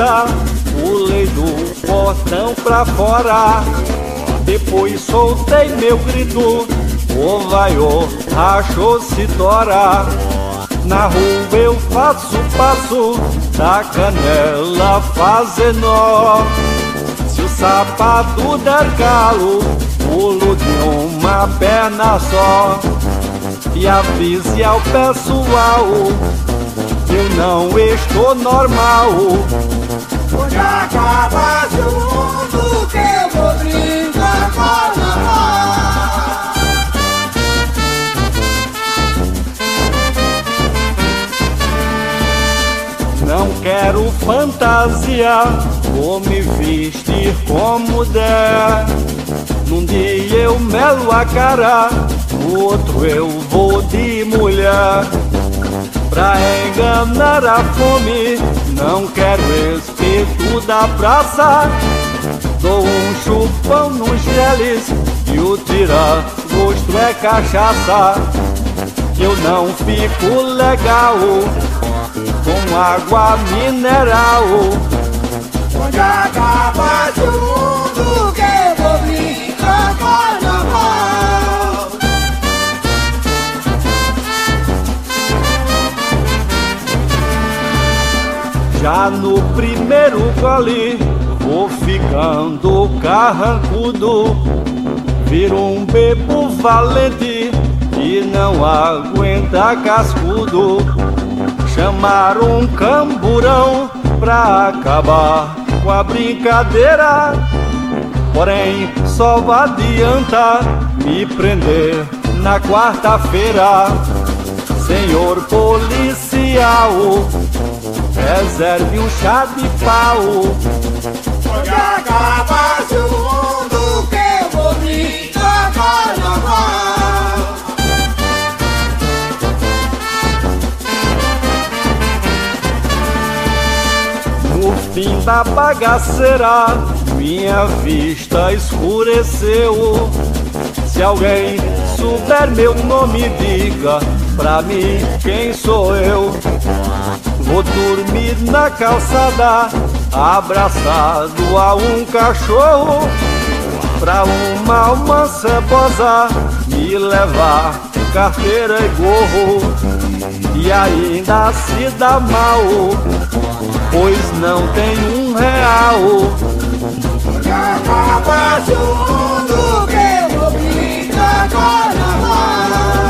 30, pulei do portão pra fora. Depois soltei meu grito, o vaiô rachou-se tora. Na rua eu faço passo, da canela fazer nó. Se o sapato der calo, pulo de uma perna só. E avise ao pessoal, eu não estou normal. Hoje acaba o mundo que eu vou brincar carnaval. Não quero fantasia, vou me vestir como der. Num dia eu melo a cara, no outro eu vou de mulher. Pra enganar a fome, não quero espeto da praça. Dou um chupão nos geles e o tira-gosto é cachaça. Eu não fico legal com água mineral. Onde acaba o mundo que eu vou brincar carnaval. Já no primeiro gole vou ficando carrancudo. Viro um bebo valente e não aguenta cascudo. Chamaram um camburão pra acabar com a brincadeira. Porém só adianta me prender na quarta-feira. Senhor policial, reserve um chá de pau. Onde acaba o mundo que eu vou brincar carnaval. No fim da bagaceira, minha vista escureceu. Se alguém souber meu nome, diga pra mim quem sou eu. Vou dormir na calçada, abraçado a um cachorro. Pra uma alma cebosa me levar carteira e gorro. E ainda se dá mal, pois não tem R$1. Onde acaba o mundo que eu vou brincar carnaval.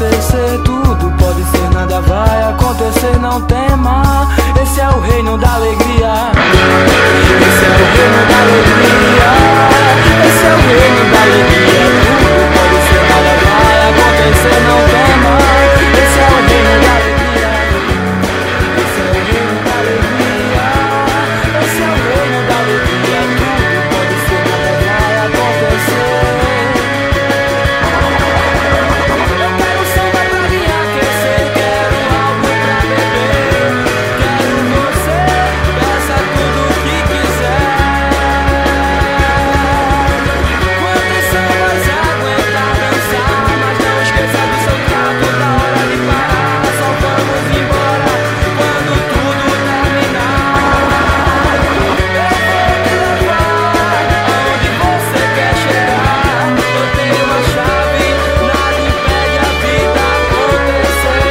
acontecer, tudo pode ser, nada vai acontecer, não tema. Esse é o reino da alegria. Esse é o reino da alegria. Esse é o reino da alegria. Tudo pode ser, nada vai acontecer, não tema. Esse é o reino da alegria. Esse é o reino da alegria. Esse é o reino da alegria. Tudo pode ser, nada vai acontecer. Eu quero samba pra me aquecer, quero algo pra beber, quero você, peça tudo o que quiser. Quantos sambas aguentar dançar, mas não esqueça do seu trato, da hora de parar. Só vamos embora quando tudo terminar. Eu vou te levar aonde você quer chegar. Eu tenho uma chave, nada impede a vida acontecer.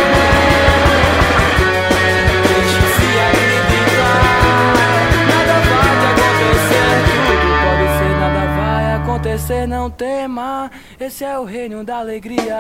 Deixe-se acreditar, nada vai te acontecer, tudo pode ser, nada vai acontecer, não tema. Esse é o reino da alegria.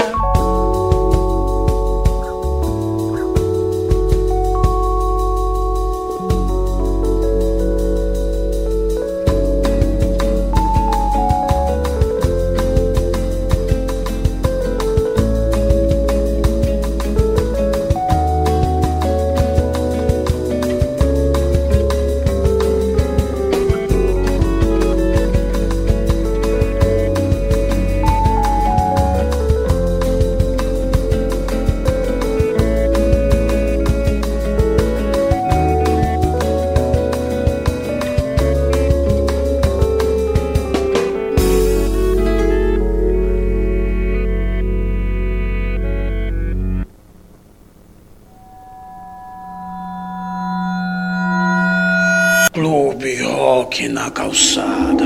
Clube Rock na Calçada.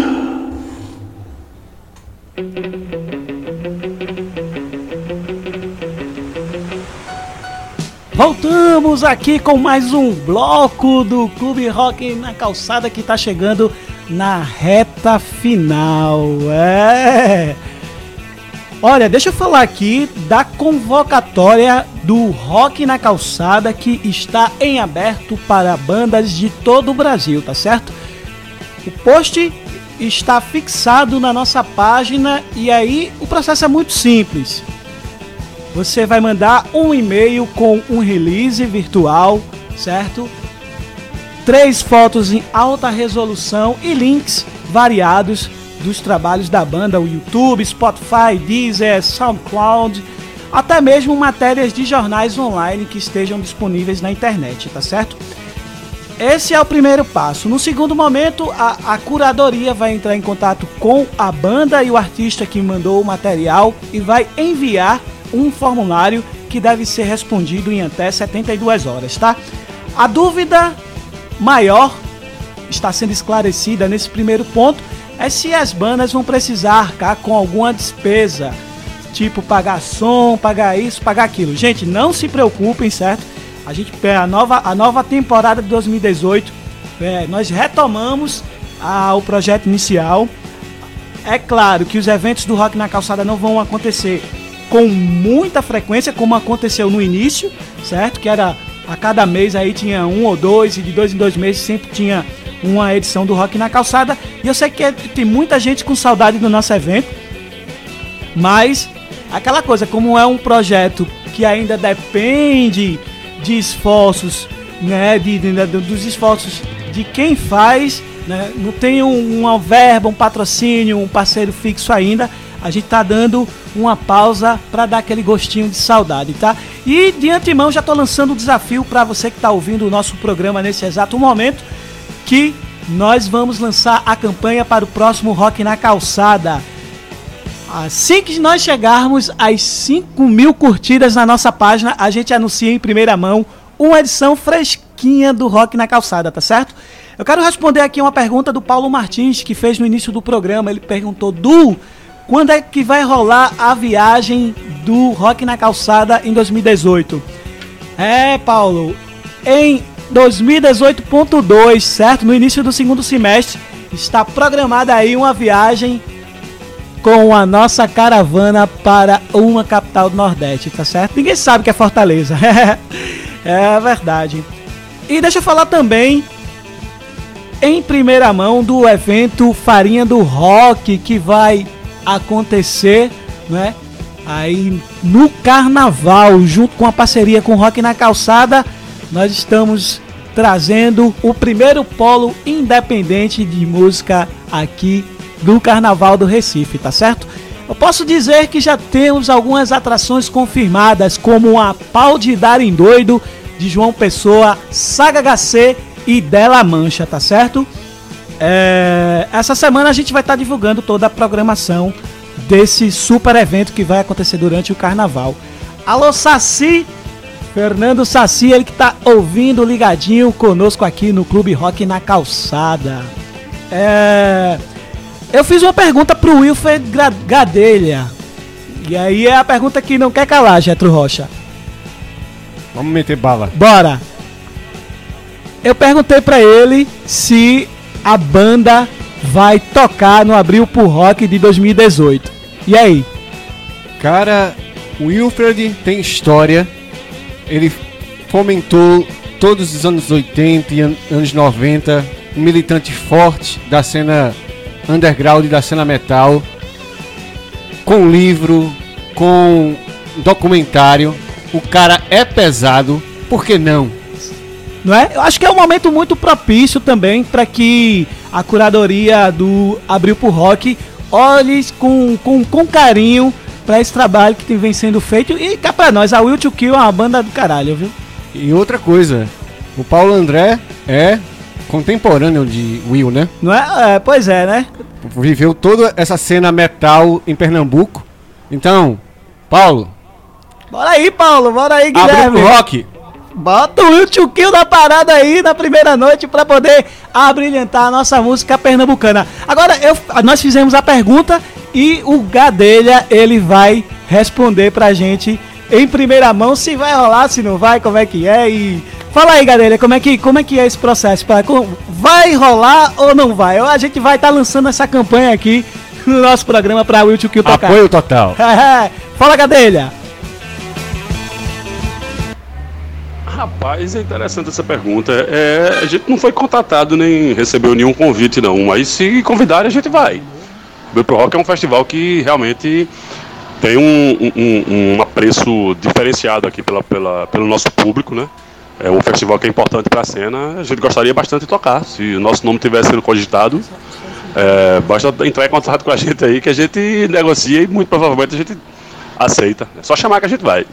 Voltamos aqui com mais um bloco do Clube Rock na Calçada que tá chegando na reta final. Olha, deixa eu falar aqui da convocatória do Rock na Calçada que está em aberto para bandas de todo o Brasil, tá certo? O post está fixado na nossa página e aí o processo é muito simples. Você vai mandar um e-mail com um release virtual, certo? 3 fotos em alta resolução e links variados dos trabalhos da banda, o YouTube, Spotify, Deezer, SoundCloud, até mesmo matérias de jornais online que estejam disponíveis na internet, tá certo? Esse é o primeiro passo. No segundo momento, a curadoria vai entrar em contato com a banda e o artista que mandou o material e vai enviar um formulário que deve ser respondido em até 72 horas, tá? A dúvida maior está sendo esclarecida nesse primeiro ponto é se as bandas vão precisar arcar com alguma despesa, tipo pagar som, pagar isso, pagar aquilo. Gente, não se preocupem, certo? A nova temporada de 2018, nós retomamos o projeto inicial. É claro que os eventos do Rock na Calçada não vão acontecer com muita frequência, como aconteceu no início, certo? Que era a cada mês aí tinha 1 ou 2, e de 2 em 2 meses sempre tinha uma edição do Rock na Calçada. E eu sei que tem muita gente com saudade do nosso evento, mas aquela coisa, como é um projeto que ainda depende de esforços, né, dos esforços de quem faz, né, não tem uma verba, um patrocínio, um parceiro fixo ainda, a gente tá dando uma pausa para dar aquele gostinho de saudade, tá? E de antemão já tô lançando um desafio para você que tá ouvindo o nosso programa nesse exato momento, que nós vamos lançar a campanha para o próximo Rock na Calçada. Assim que nós chegarmos às 5.000 curtidas na nossa página, a gente anuncia em primeira mão uma edição fresquinha do Rock na Calçada, tá certo? Eu quero responder aqui uma pergunta do Paulo Martins, que fez no início do programa. Ele perguntou: Du, quando é que vai rolar a viagem do Rock na Calçada em 2018? Paulo, em 2018.2, certo? No início do segundo semestre, está programada aí uma viagem com a nossa caravana para uma capital do Nordeste, tá certo? Ninguém sabe que é Fortaleza. É verdade. E deixa eu falar também, em primeira mão, do evento Farinha do Rock, que vai acontecer, né? Aí no Carnaval, junto com a parceria com Rock na Calçada, nós estamos trazendo o primeiro polo independente de música aqui do Carnaval do Recife, tá certo? Eu posso dizer que já temos algumas atrações confirmadas, como a Pau de Darem Doido, de João Pessoa, Saga HC e Della Mancha, tá certo? Essa semana a gente vai estar divulgando toda a programação desse super evento que vai acontecer durante o Carnaval. Alô, Saci! Fernando Saci, ele que tá ouvindo ligadinho conosco aqui no Clube Rock na Calçada. Eu fiz uma pergunta pro Wilfred Gadelha. E aí é a pergunta que não quer calar, Getro Rocha. Vamos meter bala. Bora! Eu perguntei pra ele se a banda vai tocar no Abril pro Rock de 2018. E aí? Cara, o Wilfred tem história. Ele fomentou todos os anos 80 e anos 90, um militante forte da cena underground, da cena metal, com livro, com documentário. O cara é pesado, por que não? Não é? Eu acho que é um momento muito propício também para que a curadoria do Abril pro Rock olhe com carinho para esse trabalho que vem sendo feito. E cá pra nós, a Will to Kill é uma banda do caralho, viu? E outra coisa, o Paulo André é contemporâneo de Will, né? Não é? Pois é, né? Viveu toda essa cena metal em Pernambuco. Então, Paulo... Bora aí, Paulo, bora aí, Guilherme. Abre pro rock. Bota o Will to Kill na parada aí na primeira noite para poder abrilhantar a nossa música pernambucana. Agora, nós fizemos a pergunta e o Gadelha, ele vai responder pra gente em primeira mão se vai rolar, se não vai, como é que é. E fala aí, Gadelha, como é que é esse processo? Vai rolar ou não vai? A gente vai estar lançando essa campanha aqui no nosso programa pra Will to Kill tocar. Apoio total. Fala, Gadelha. Rapaz, é interessante essa pergunta. A gente não foi contatado nem recebeu nenhum convite, não. Mas se convidarem, a gente vai. O Abril pro Rock é um festival que realmente tem um apreço diferenciado aqui pelo nosso público, né? É um festival que é importante para a cena. A gente gostaria bastante de tocar. Se o nosso nome tivesse sendo cogitado, basta entrar em contato com a gente aí que a gente negocia e muito provavelmente a gente aceita. É só chamar que a gente vai.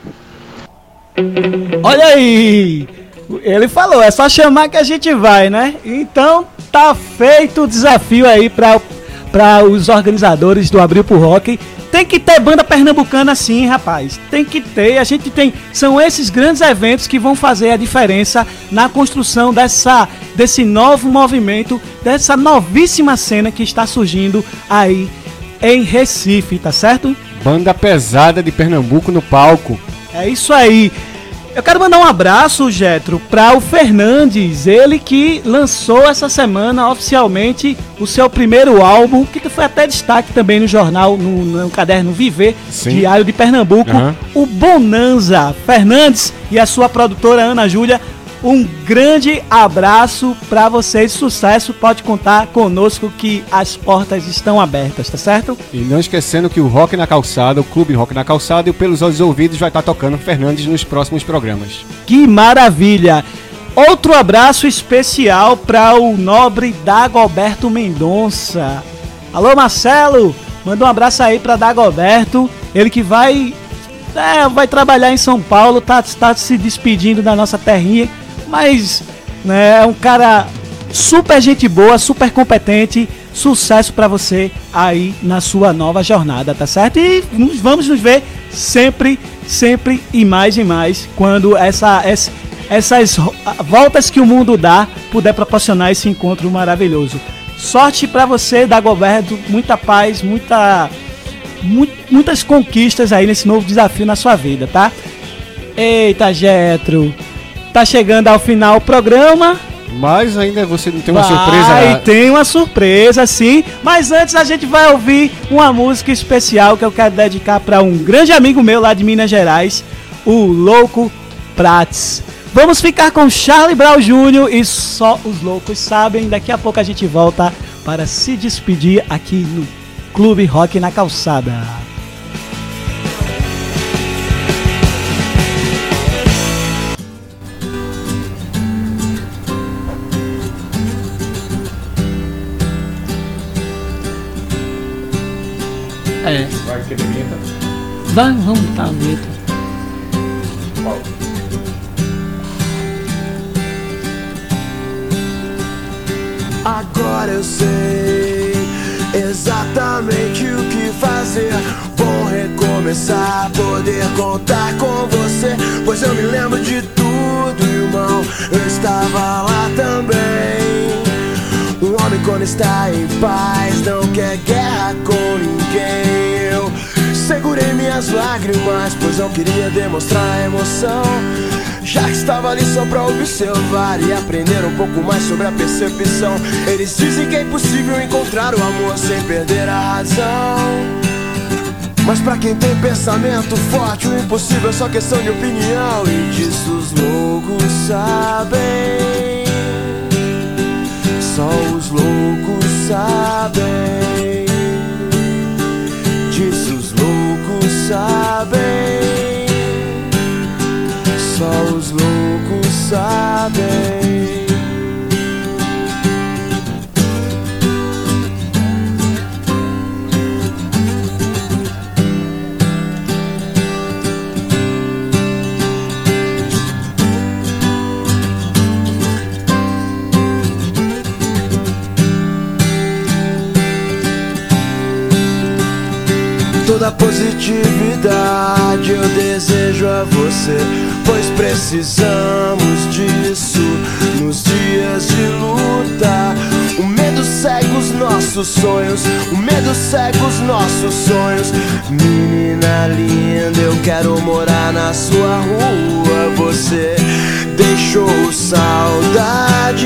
Olha aí, ele falou, é só chamar que a gente vai, né? Então tá feito o desafio aí para os organizadores do Abril pro Rock. Tem que ter banda pernambucana sim, rapaz. Tem que ter, a gente tem. São esses grandes eventos que vão fazer a diferença na construção desse novo movimento, dessa novíssima cena que está surgindo aí em Recife, tá certo? Banda pesada de Pernambuco no palco. É isso aí. Eu quero mandar um abraço, Getro, para o Fernandes, ele que lançou essa semana oficialmente o seu primeiro álbum, que foi até destaque também no jornal, no caderno Viver, Sim. Diário de Pernambuco, o Bonanza. Fernandes e a sua produtora Ana Júlia, um grande abraço para vocês, sucesso, pode contar conosco que as portas estão abertas, tá certo? E não esquecendo que o Rock na Calçada, o Clube Rock na Calçada e o Pelos Olhos Ouvidos vai estar tocando Fernandes nos próximos programas. Que maravilha! Outro abraço especial para o nobre Dagoberto Mendonça. Alô, Marcelo, manda um abraço aí para Dagoberto, ele que vai trabalhar em São Paulo, tá se despedindo da nossa terrinha, mas né, é um cara super gente boa, super competente. Sucesso pra você aí na sua nova jornada, tá certo? E vamos nos ver sempre e mais quando essas voltas que o mundo dá puder proporcionar esse encontro maravilhoso. Sorte pra você, Dagoberto, muita paz, muitas conquistas aí nesse novo desafio na sua vida, tá? Eita, Getro, tá chegando ao final o programa Mas ainda você não tem uma Vai, surpresa. Tem uma surpresa, sim. Mas antes a gente vai ouvir uma música especial que eu quero dedicar para um grande amigo meu lá de Minas Gerais, o Louco Prats. Vamos ficar com Charlie Brown Jr. e Só os Loucos Sabem. Daqui a pouco a gente volta para se despedir aqui no Clube Rock na Calçada. Vai querer vinheta? Vamos botar a vinheta. Agora eu sei exatamente o que fazer. Vou recomeçar, poder contar com você. Pois eu me lembro de tudo, irmão. Eu estava lá também. Um homem quando está em paz não quer guerra com ninguém. Eu segurei minhas lágrimas, pois não queria demonstrar emoção. Já que estava ali só pra observar e aprender um pouco mais sobre a percepção. Eles dizem que é impossível encontrar o amor sem perder a razão. Mas pra quem tem pensamento forte, o impossível é só questão de opinião. E disso os loucos sabem. Só os loucos sabem. Disso os loucos sabem. Só os loucos sabem. Toda positividade eu desejo a você, pois precisamos disso nos dias de luta. O medo cega os nossos sonhos, o medo cega os nossos sonhos. Menina linda, eu quero morar na sua rua. Você deixou saudade,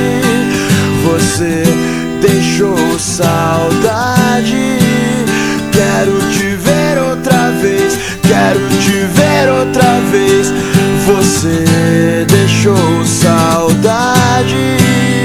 você deixou saudade. Quero te ver outra vez, quero te ver outra vez. Você deixou saudade.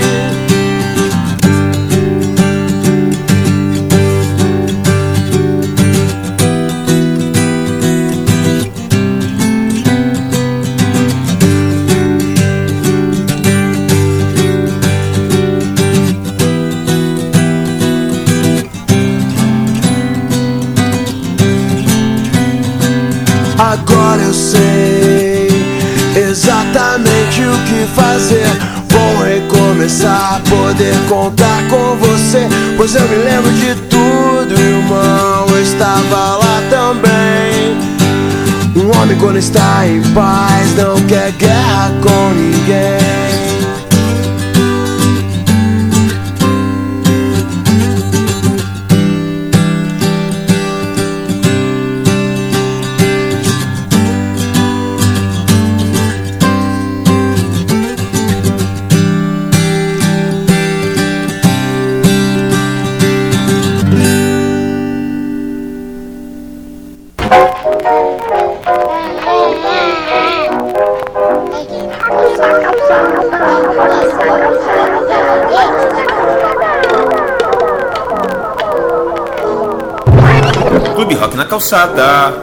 Agora eu sei exatamente o que fazer. Vou recomeçar, poder contar com você. Pois eu me lembro de tudo, irmão. Eu estava lá também. Um homem quando está em paz não quer guerra com ninguém. Clube Rock na Calçada.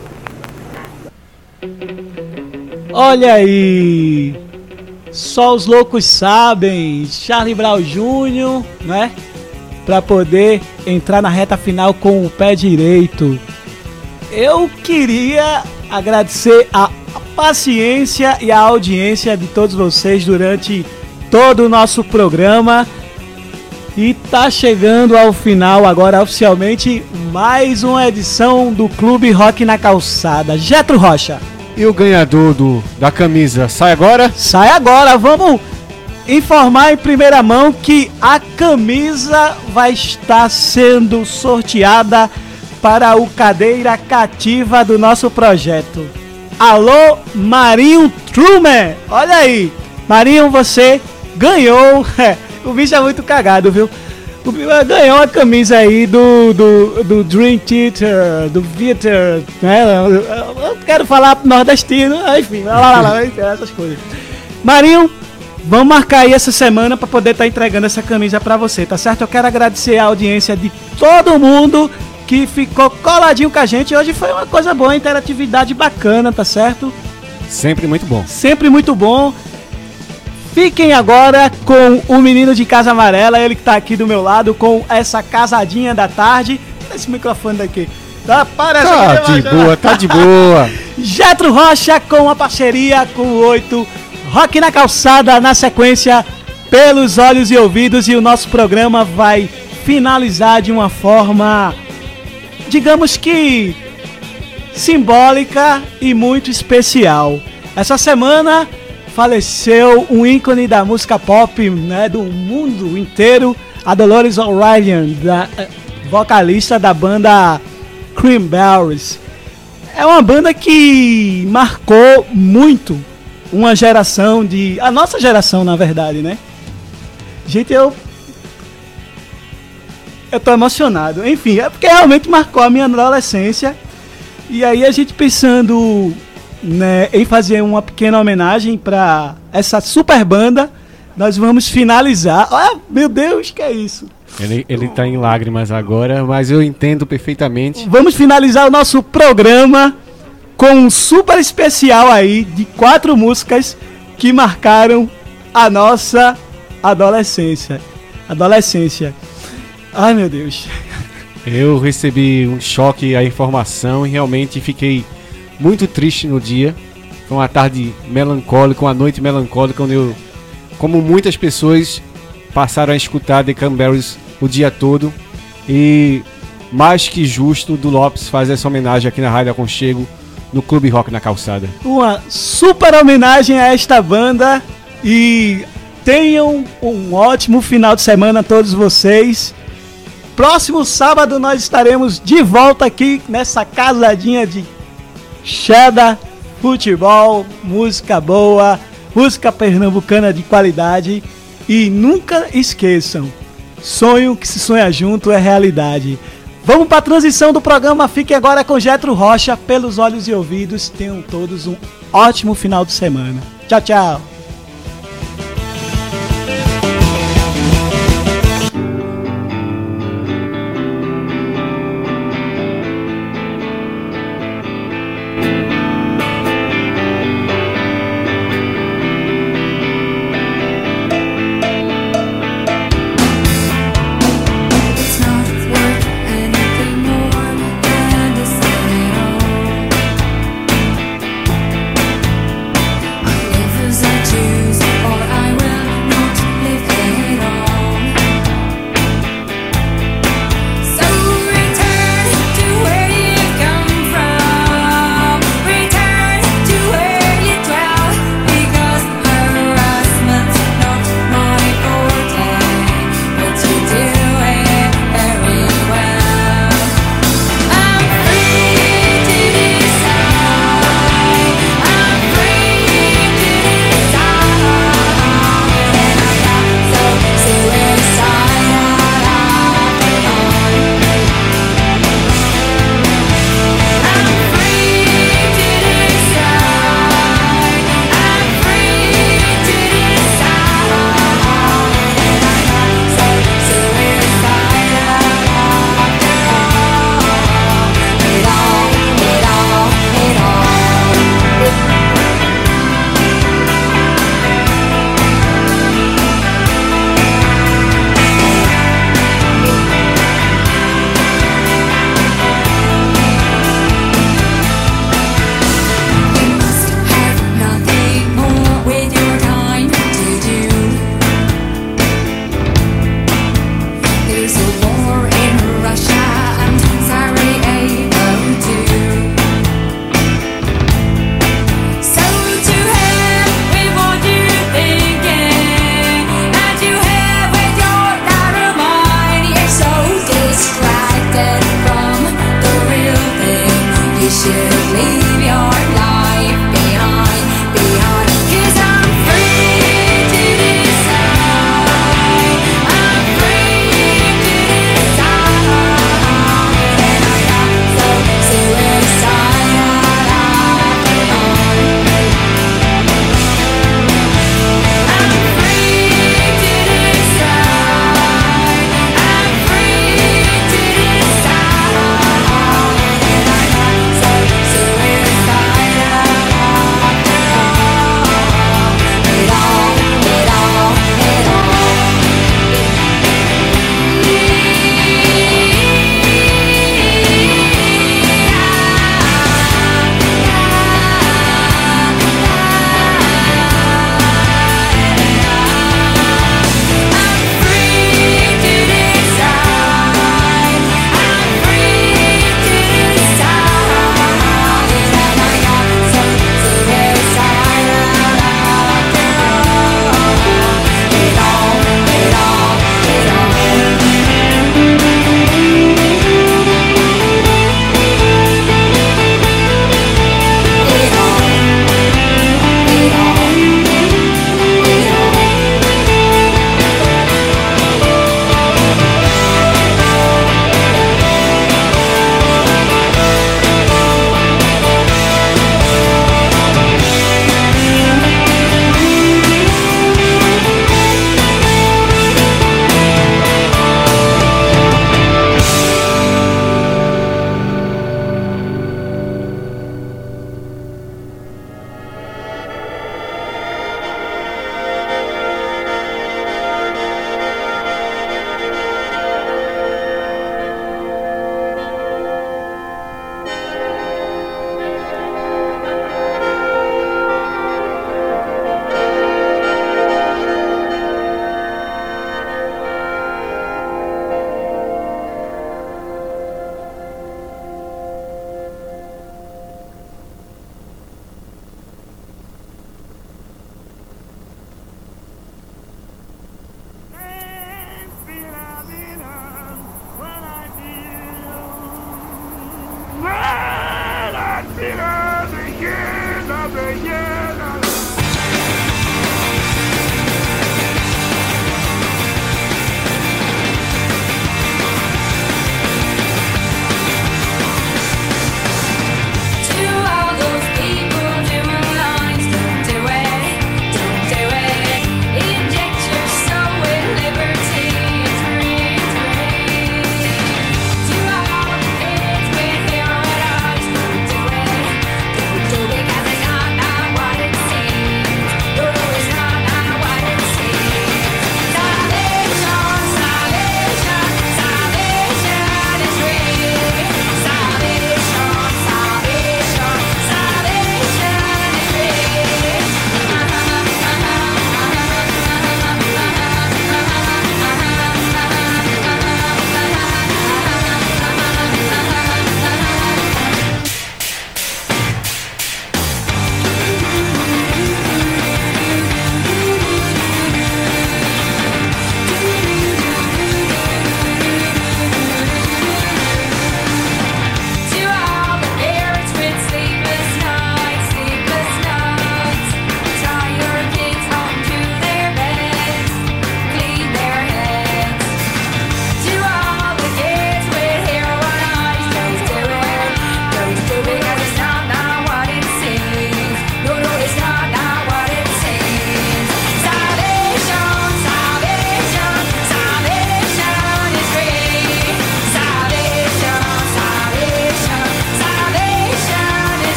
Olha aí, só os loucos sabem. Charlie Brown Jr., né? Pra poder entrar na reta final com o pé direito. Eu queria agradecer a paciência e a audiência de todos vocês durante todo o nosso programa. E tá chegando ao final agora oficialmente mais uma edição do Clube Rock na Calçada. Getro Rocha. E o ganhador da camisa sai agora? Sai agora, vamos informar em primeira mão que a camisa vai estar sendo sorteada para o Cadeira Cativa do nosso projeto. Alô, Marinho Truman, olha aí. Marinho, você ganhou, o bicho é muito cagado, viu? Ganhou a camisa aí do Dream Theater, do Theater, né? Eu quero falar nordestino, enfim, essas coisas. Marinho, vamos marcar aí essa semana para poder estar entregando essa camisa para você, tá certo? Eu quero agradecer a audiência de todo mundo que ficou coladinho com a gente. Hoje foi uma coisa boa, interatividade bacana, tá certo? Sempre muito bom. Sempre muito bom. Fiquem agora com o menino de Casa Amarela, ele que tá aqui do meu lado, com essa casadinha da tarde. Esse microfone daqui. Tá de boa. Jetro Rocha com a parceria com o 8. Rock na Calçada, na sequência, Pelos Olhos e Ouvidos. E o nosso programa vai finalizar de uma forma, digamos que, simbólica e muito especial. Essa semana faleceu um ícone da música pop, né, do mundo inteiro, a Dolores O'Riordan, vocalista da banda Cranberries. É uma banda que marcou muito uma geração a nossa geração, na verdade, né? Gente, eu tô emocionado. Enfim, é porque realmente marcou a minha adolescência. E aí a gente pensando, né, em fazer uma pequena homenagem para essa super banda, nós vamos finalizar. Ah, meu Deus, que é isso? Ele tá em lágrimas agora, mas eu entendo perfeitamente. Vamos finalizar o nosso programa com um super especial aí de 4 músicas que marcaram a nossa adolescência. Ai, meu Deus. Eu recebi um choque à informação e realmente fiquei muito triste no dia. Foi uma tarde melancólica, uma noite melancólica, onde como muitas pessoas, passaram a escutar The Cranberries o dia todo. E mais que justo do Lopes fazer essa homenagem aqui na Rádio Aconchego, no Clube Rock na Calçada. Uma super homenagem a esta banda. E tenham um ótimo final de semana a todos vocês. Próximo sábado nós estaremos de volta aqui nessa casadinha de cheddar, futebol, música boa, música pernambucana de qualidade. E nunca esqueçam, sonho que se sonha junto é realidade. Vamos para a transição do programa. Fiquem agora com Jetro Rocha, Pelos Olhos e Ouvidos. Tenham todos um ótimo final de semana. Tchau, tchau. Such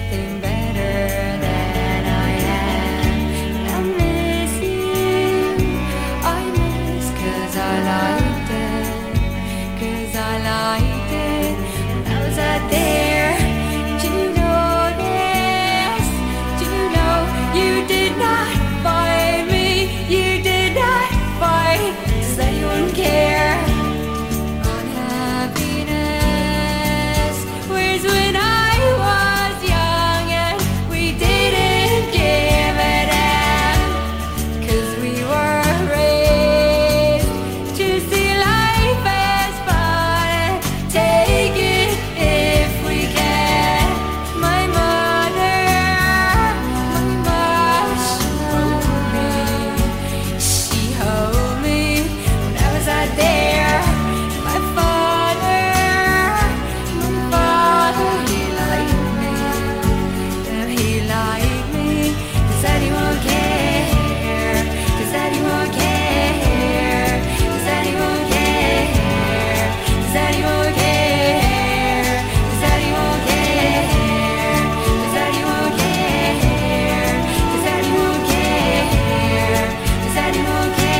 something better than I am. I miss you, I miss 'cause I liked it, 'cause I liked it when I was out there. Do you know this? Do you know you did not find me? You did not find, does anyone care? Unhappiness, where's when I was young and we didn't give a damn, 'cause we were raised to see life as fun and take it if we can. My mother, she held me when I was out there. My father, he liked me. He liked me. Does anyone care? Does anyone care? Does anyone care? Does anyone care? Does anyone care? Does anyone care? Does anyone care? Does anyone care?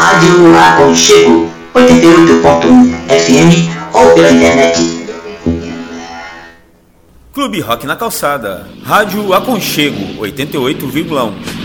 Rádio Aconchego 88.1 FM ou pela internet. Clube Rock na Calçada. Rádio Aconchego 88,1.